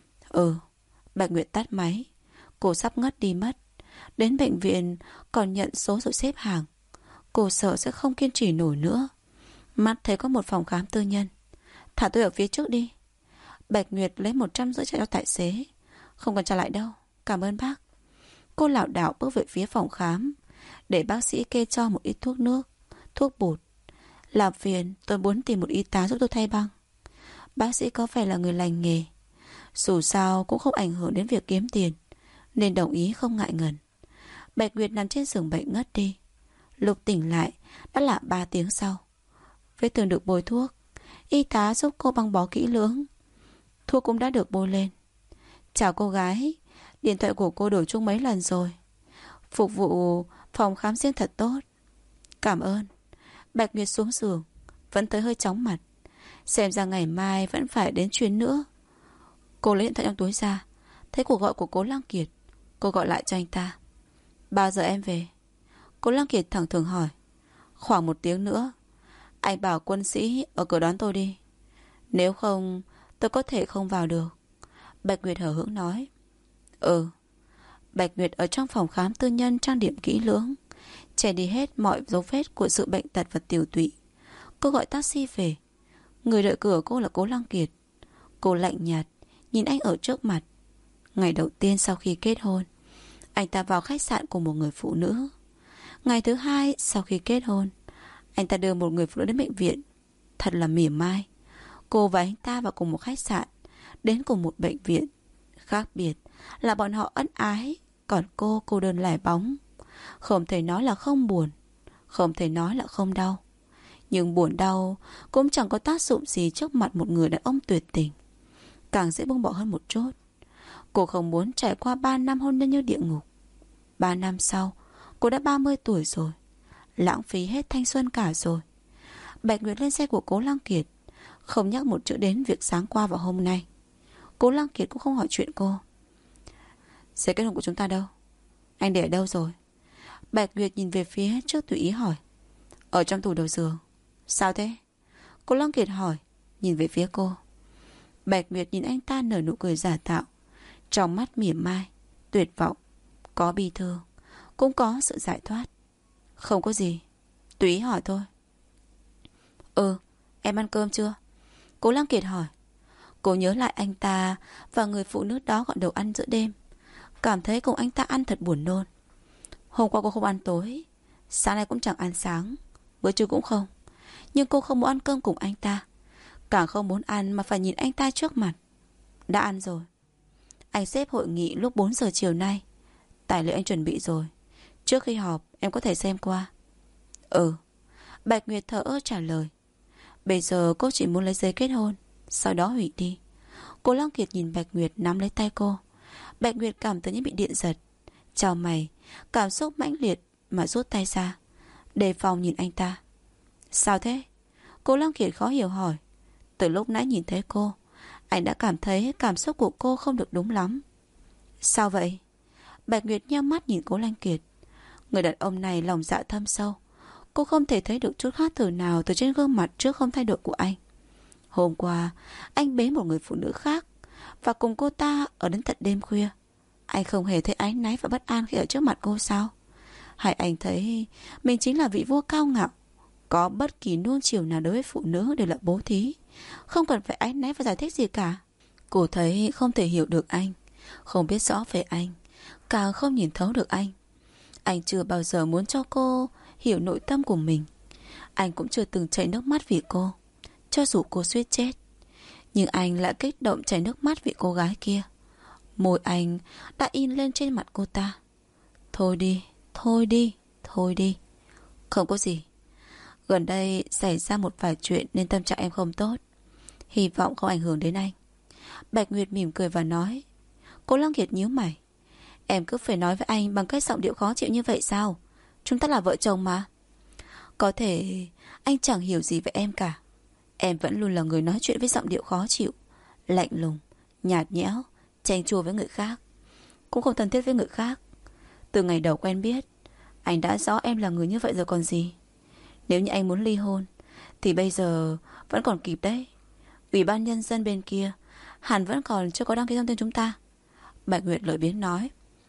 A: Bạch Nguyệt tắt máy. Cô sắp ngất đi mất. Đến bệnh viện còn nhận số rồi xếp hàng. Cô sợ sẽ không kiên trì nổi nữa. Mắt thấy có một phòng khám tư nhân. Thả tôi ở phía trước đi. Bạch Nguyệt lấy 150 trả cho tài xế. Không cần trả lại đâu, cảm ơn bác. Cô lảo đảo bước về phía phòng khám, để bác sĩ kê cho một ít thuốc nước, thuốc bột. Làm phiền, tôi muốn tìm một y tá giúp tôi thay băng. Bác sĩ có phải là người lành nghề, dù sao cũng không ảnh hưởng đến việc kiếm tiền, nên đồng ý không ngại ngần. Bạch Nguyệt nằm trên giường bệnh ngất đi. Lúc tỉnh lại đã là 3 tiếng sau. Vết thương được bôi thuốc, y tá giúp cô băng bó kỹ lưỡng. Thuốc cũng đã được bôi lên. Chào cô gái, điện thoại của cô đổi chuông mấy lần rồi. Phục vụ phòng khám riêng thật tốt. Cảm ơn. Bạch Nguyệt xuống giường, vẫn tới hơi chóng mặt. Xem ra ngày mai vẫn phải đến chuyến nữa. Cô lấy điện thoại trong túi ra, thấy cuộc gọi của Cố Lăng Kiệt. Cô gọi lại cho anh ta. Bao giờ em về? Cố Lăng Kiệt thẳng thừng hỏi. Khoảng 1 tiếng nữa. Anh bảo quân sĩ ở cửa đón tôi đi. Nếu không, tôi có thể không vào được. Bạch Nguyệt hờ hững nói. Bạch Nguyệt ở trong phòng khám tư nhân trang điểm kỹ lưỡng, che đi hết mọi dấu vết của sự bệnh tật và tiểu tụy. Cô gọi taxi về. Người đợi cửa cô là Cố Lăng Kiệt. Cô lạnh nhạt nhìn anh ở trước mặt. Ngày đầu tiên sau khi kết hôn, anh ta vào khách sạn cùng một người phụ nữ. Ngày thứ 2 sau khi kết hôn, anh ta đưa một người phụ nữ đến bệnh viện. Thật là mỉa mai. Cô và anh ta vào cùng một khách sạn, đến cùng một bệnh viện. Khác biệt là bọn họ ân ái, còn cô đơn lẻ bóng. Không thể nói là không buồn, không thể nói là không đau. Nhưng buồn đau cũng chẳng có tác dụng gì trước mặt một người đàn ông tuyệt tình. Càng dễ buông bỏ hơn một chút. Cô không muốn trải qua 3 năm hôn nhân như địa ngục. 3 năm sau, cô đã 30 tuổi rồi. Lãng phí hết thanh xuân cả rồi. Bạch Nguyệt lên xe của Cố Lăng Kiệt, không nhắc một chữ đến việc sáng qua và hôm nay. Cố Lăng Kiệt cũng không hỏi chuyện cô. Giấy kết hôn của chúng ta đâu? Anh để ở đâu rồi? Bạch Nguyệt nhìn về phía trước tùy ý hỏi. Ở trong tủ đầu giường. Sao thế? Cố Lăng Kiệt hỏi, nhìn về phía cô. Bạch Nguyệt nhìn anh ta nở nụ cười giả tạo, trong mắt mỉa mai, tuyệt vọng, có bi thương, cũng có sự giải thoát. Không có gì, tùy ý hỏi thôi. Em ăn cơm chưa? Cố Lăng Kiệt hỏi. Cô nhớ lại anh ta và người phụ nữ đó gọi đầu ăn giữa đêm, cảm thấy cùng anh ta ăn thật buồn nôn. Hôm qua cô không ăn tối, sáng nay cũng chẳng ăn sáng, bữa trưa cũng không. Nhưng cô không muốn ăn cơm cùng anh ta, càng không muốn ăn mà phải nhìn anh ta trước mặt. Đã ăn rồi. Anh xếp hội nghị lúc 4 giờ chiều nay. Tài liệu anh chuẩn bị rồi. Trước khi họp em có thể xem qua. Bạch Nguyệt thở ơ trả lời. Bây giờ cô chỉ muốn lấy giấy kết hôn, sau đó hủy đi. Cố Lăng Kiệt nhìn Bạch Nguyệt nắm lấy tay cô. Bạch Nguyệt cảm thấy như bị điện giật, chào mày, cảm xúc mãnh liệt mà rút tay ra, đề phòng nhìn anh ta. Sao thế? Cố Lăng Kiệt khó hiểu hỏi. Từ lúc nãy nhìn thấy cô, anh đã cảm thấy cảm xúc của cô không được đúng lắm. Sao vậy? Bạch Nguyệt nheo mắt nhìn Cố Lăng Kiệt. Người đàn ông này lòng dạ thâm sâu. Cô không thể thấy được chút khác thường nào từ trên gương mặt trước không thay đổi của anh. Hôm qua, anh bế một người phụ nữ khác và cùng cô ta ở đến tận đêm khuya. Anh không hề thấy áy náy và bất an khi ở trước mặt cô sao? Hay anh thấy mình chính là vị vua cao ngạo, có bất kỳ nuông chiều nào đối với phụ nữ đều là bố thí, không cần phải áy náy và giải thích gì cả? Cô thấy không thể hiểu được anh, không biết rõ về anh, càng không nhìn thấu được anh. Anh chưa bao giờ muốn cho cô hiểu nội tâm của mình. Anh cũng chưa từng chảy nước mắt vì cô, cho dù cô suýt chết. Nhưng anh lại kích động chảy nước mắt vì cô gái kia. Môi anh đã in lên trên mặt cô ta. Thôi đi, thôi đi, thôi đi. Không có gì. Gần đây xảy ra một vài chuyện nên tâm trạng em không tốt. Hy vọng không ảnh hưởng đến anh. Bạch Nguyệt mỉm cười và nói. Cố Lăng Kiệt nhíu mày. Em cứ phải nói với anh bằng cách giọng điệu khó chịu như vậy sao? Chúng ta là vợ chồng mà. Có thể anh chẳng hiểu gì về em cả. Em vẫn luôn là người nói chuyện với giọng điệu khó chịu, lạnh lùng, nhạt nhẽo, chanh chua với người khác, cũng không thân thiết với người khác. Từ ngày đầu quen biết, anh đã rõ em là người như vậy rồi còn gì. Nếu như anh muốn ly hôn thì bây giờ vẫn còn kịp đấy. Ủy ban nhân dân bên kia hẳn vẫn còn chưa có đăng ký thông tin chúng ta. Bạch Nguyệt lười biếng nói.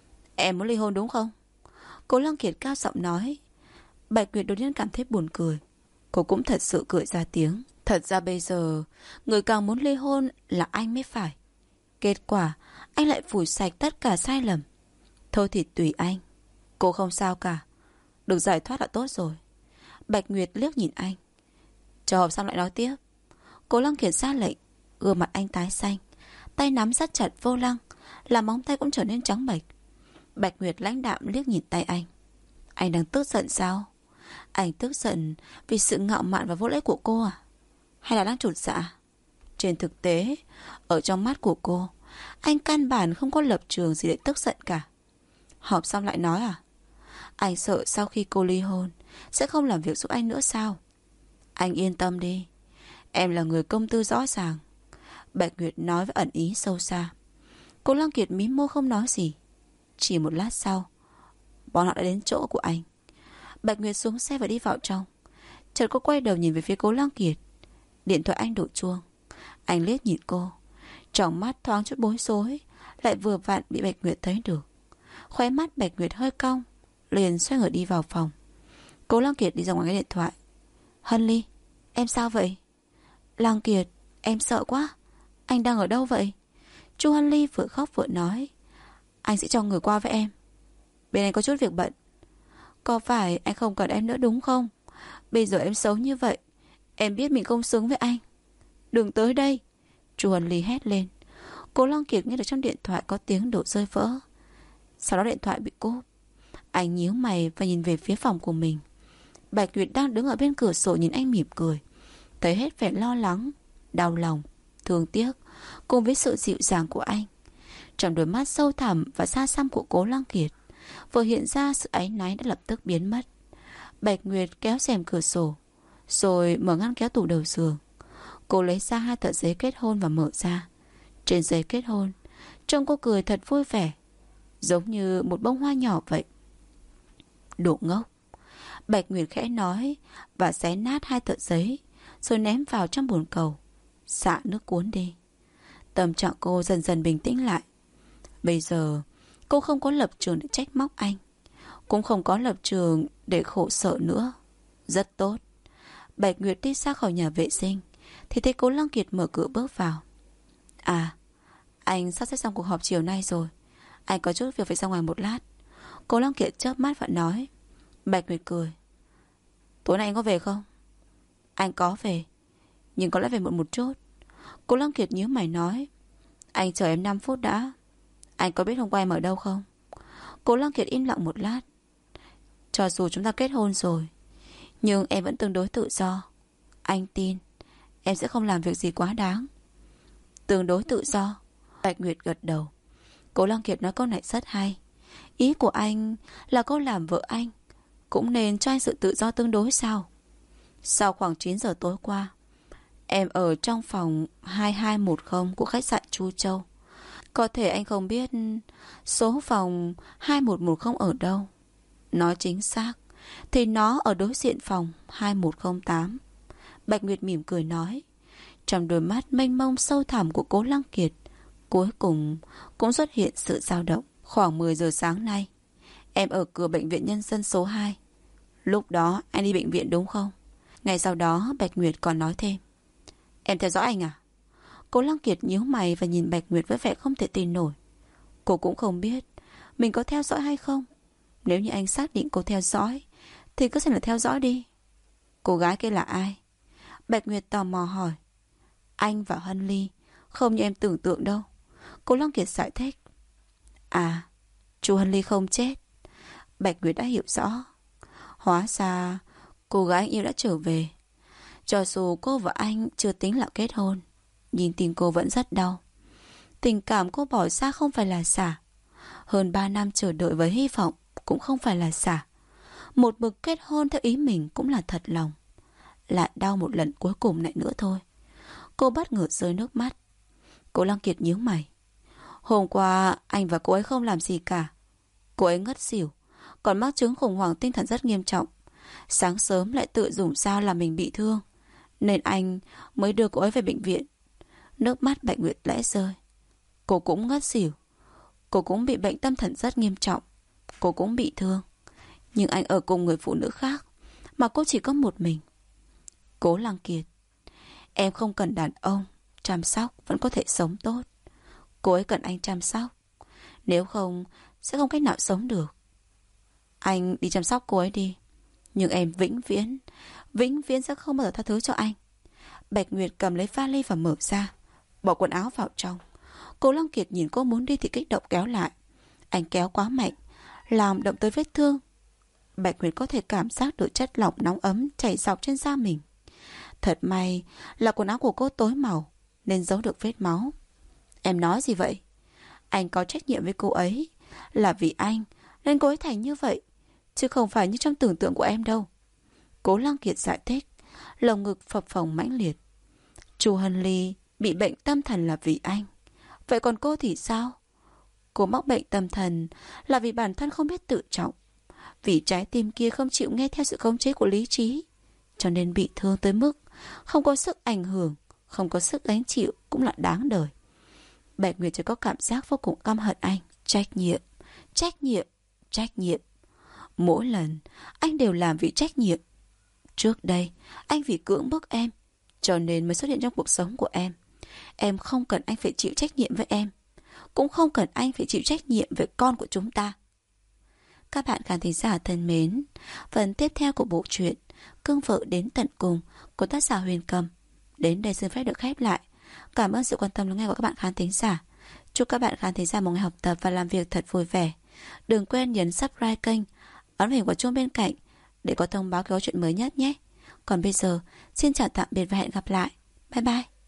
A: Em muốn ly hôn đúng không? Cố Lăng Kiệt cao giọng nói. Bạch Nguyệt đột nhiên cảm thấy buồn cười. Cô cũng thật sự cười ra tiếng. Thật ra bây giờ người càng muốn ly hôn là anh mới phải. Kết quả anh lại phủi sạch tất cả sai lầm. Thôi thì tùy anh. Cô không sao cả. Được giải thoát là tốt rồi. Bạch Nguyệt liếc nhìn anh. Chờ họp xong lại nói tiếp. Cố Lăng Kiệt ra lệnh. Gương mặt anh tái xanh, tay nắm sát chặt vô lăng, làm móng tay cũng trở nên trắng bệch. Bạch Nguyệt lãnh đạm liếc nhìn tay anh. Anh đang tức giận sao? Anh tức giận vì sự ngạo mạn và vô lễ của cô à? Hay là đang chột dạ? Trên thực tế, ở trong mắt của cô, anh căn bản không có lập trường gì để tức giận cả. Họp xong lại nói à? Anh sợ sau khi cô ly hôn sẽ không làm việc giúp anh nữa sao? Anh yên tâm đi, em là người công tư rõ ràng. Bạch Nguyệt nói với ẩn ý sâu xa. Cố Lăng Kiệt mím môi không nói gì. Chỉ một lát sau, bọn họ đã đến chỗ của anh. Bạch Nguyệt xuống xe và đi vào trong. Chợt cô quay đầu nhìn về phía Cố Lăng Kiệt. Điện thoại anh đổ chuông. Anh liếc nhìn cô, trong mắt thoáng chút bối rối, lại vừa vặn bị Bạch Nguyệt thấy được. Khóe mắt Bạch Nguyệt hơi cong, liền xoay người đi vào phòng. Cố Lăng Kiệt đi ra ngoài cái điện thoại. Hân Ly, em sao vậy? Lăng Kiệt, em sợ quá. Anh đang ở đâu vậy? Chu Hân Ly vừa khóc vừa nói. Anh sẽ cho người qua với em. Bên anh có chút việc bận. Có phải anh không cần em nữa đúng không? Bây giờ em xấu như vậy, em biết mình không xứng với anh. Đừng tới đây, Chu Hân Ly hét lên. Cố Lăng Kiệt nghe được trong điện thoại có tiếng đổ rơi vỡ. Sau đó điện thoại bị cúp. Anh nhíu mày và nhìn về phía phòng của mình. Bạch Nguyệt đang đứng ở bên cửa sổ nhìn anh mỉm cười. Thấy hết vẻ lo lắng, đau lòng, thương tiếc cùng với sự dịu dàng của anh. Trong đôi mắt sâu thẳm và xa xăm của Cố Lăng Kiệt vừa hiện ra sự áy náy đã lập tức biến mất. Bạch Nguyệt kéo rèm cửa sổ, rồi mở ngăn kéo tủ đầu giường. Cô lấy ra 2 tờ giấy kết hôn và mở ra. Trên giấy kết hôn, trông cô cười thật vui vẻ, giống như một bông hoa nhỏ vậy. Đồ ngốc, Bạch Nguyệt khẽ nói và xé nát 2 tờ giấy, rồi ném vào trong bồn cầu, xả nước cuốn đi. Tâm trạng cô dần dần bình tĩnh lại. Bây giờ cô không có lập trường để trách móc anh, cũng không có lập trường để khổ sở nữa. Rất tốt. Bạch Nguyệt đi ra khỏi nhà vệ sinh thì thấy Cố Lăng Kiệt mở cửa bước vào. À, anh sắp xếp xong cuộc họp chiều nay rồi. Anh có chút việc phải ra ngoài một lát. Cố Lăng Kiệt chớp mắt và nói. Bạch Nguyệt cười. Tối nay anh có về không? Anh có về, nhưng có lẽ về muộn một chút. Cố Lăng Kiệt nhíu mày nói. Anh chờ em 5 phút đã. Anh có biết hôm qua em ở đâu không? Cố Lăng Kiệt im lặng một lát. Cho dù chúng ta kết hôn rồi, nhưng em vẫn tương đối tự do. Anh tin em sẽ không làm việc gì quá đáng. Tương đối tự do? Bạch Nguyệt gật đầu. Cố Lăng Kiệt nói câu này rất hay. Ý của anh là cô làm vợ anh cũng nên cho anh sự tự do tương đối sao? Sau khoảng 9 giờ tối qua, em ở trong phòng 2210 của khách sạn Chu Châu. Có thể anh không biết số phòng 2110 ở đâu. Nói chính xác thì nó ở đối diện phòng 2108. Bạch Nguyệt mỉm cười nói. Trong đôi mắt mênh mông sâu thẳm của Cố Lăng Kiệt cuối cùng cũng xuất hiện sự dao động. Khoảng 10 giờ sáng nay, em ở cửa bệnh viện nhân dân số 2. Lúc đó anh đi bệnh viện đúng không? Ngày sau đó Bạch Nguyệt còn nói thêm. Em theo dõi anh à? Cố Lăng Kiệt nhíu mày và nhìn Bạch Nguyệt với vẻ không thể tin nổi. Cô cũng không biết mình có theo dõi hay không. Nếu như anh xác định cô theo dõi thì cứ xem là theo dõi đi. Cô gái kia là ai? Bạch Nguyệt tò mò hỏi. Anh và Hân Ly không như em tưởng tượng đâu. Cố Lăng Kiệt giải thích. À, chú Hân Ly không chết. Bạch Nguyệt đã hiểu rõ. Hóa ra cô gái anh yêu đã trở về. Cho dù cô và anh chưa tính là kết hôn, nhưng tình cô vẫn rất đau. Tình cảm cô bỏ ra không phải là giả. Hơn 3 năm chờ đợi với hy vọng cũng không phải là giả. Một bực kết hôn theo ý mình cũng là thật lòng. Lại đau một lần cuối cùng lại nữa thôi. Cô bất ngờ rơi nước mắt. Cố Lăng Kiệt nhíu mày. Hôm qua anh và cô ấy không làm gì cả. Cô ấy ngất xỉu, còn mắc chứng khủng hoảng tinh thần rất nghiêm trọng. Sáng sớm lại tự dùng dao làm mình bị thương, nên anh mới đưa cô ấy về bệnh viện. Nước mắt Bạch Nguyệt lẽ rơi. Cô cũng ngất xỉu. Cô cũng bị bệnh tâm thần rất nghiêm trọng. Cô cũng bị thương. Nhưng anh ở cùng người phụ nữ khác, mà cô chỉ có một mình. Cố Lăng Kiệt, em không cần đàn ông chăm sóc vẫn có thể sống tốt. Cô ấy cần anh chăm sóc. Nếu không sẽ không cách nào sống được. Anh đi chăm sóc cô ấy đi. Nhưng em vĩnh viễn sẽ không bao giờ tha thứ cho anh. Bạch Nguyệt cầm lấy vali và mở ra, bỏ quần áo vào trong. Cố Lăng Kiệt nhìn cô muốn đi thì kích động kéo lại. Anh kéo quá mạnh, làm động tới vết thương. Bạch Nguyệt có thể cảm giác được chất lỏng nóng ấm chảy dọc trên da mình. Thật may là quần áo của cô tối màu, nên giấu được vết máu. Em nói gì vậy? Anh có trách nhiệm với cô ấy. Là vì anh nên cô ấy thành như vậy, chứ không phải như trong tưởng tượng của em đâu. Cố Lăng Kiệt giải thích, lồng ngực phập phồng mãnh liệt. Chu Hân Ly bị bệnh tâm thần là vì anh. Vậy còn cô thì sao? Cô mắc bệnh tâm thần là vì bản thân không biết tự trọng, vì trái tim kia không chịu nghe theo sự khống chế của lý trí, cho nên bị thương tới mức không có sức ảnh hưởng, không có sức gánh chịu cũng là đáng đời. Bạch Nguyệt chỉ có cảm giác vô cùng căm hận anh. Trách nhiệm. Mỗi lần anh đều làm vì trách nhiệm. Trước đây anh vì cưỡng bức em, cho nên mới xuất hiện trong cuộc sống của em. Em không cần anh phải chịu trách nhiệm với em, cũng không cần anh phải chịu trách nhiệm về con của chúng ta. Các bạn khán thính giả thân mến, phần tiếp theo của bộ truyện Cưng Vợ Đến Tận Cùng của tác giả Huyền Cầm đến đây xin phép được khép lại. Cảm ơn sự quan tâm lắng nghe của các bạn khán thính giả. Chúc các bạn khán thính giả một ngày học tập và làm việc thật vui vẻ. Đừng quên nhấn subscribe kênh ấn hình quả chuông bên cạnh để có thông báo câu chuyện mới nhất nhé. Còn bây giờ, xin chào tạm biệt và hẹn gặp lại. Bye bye.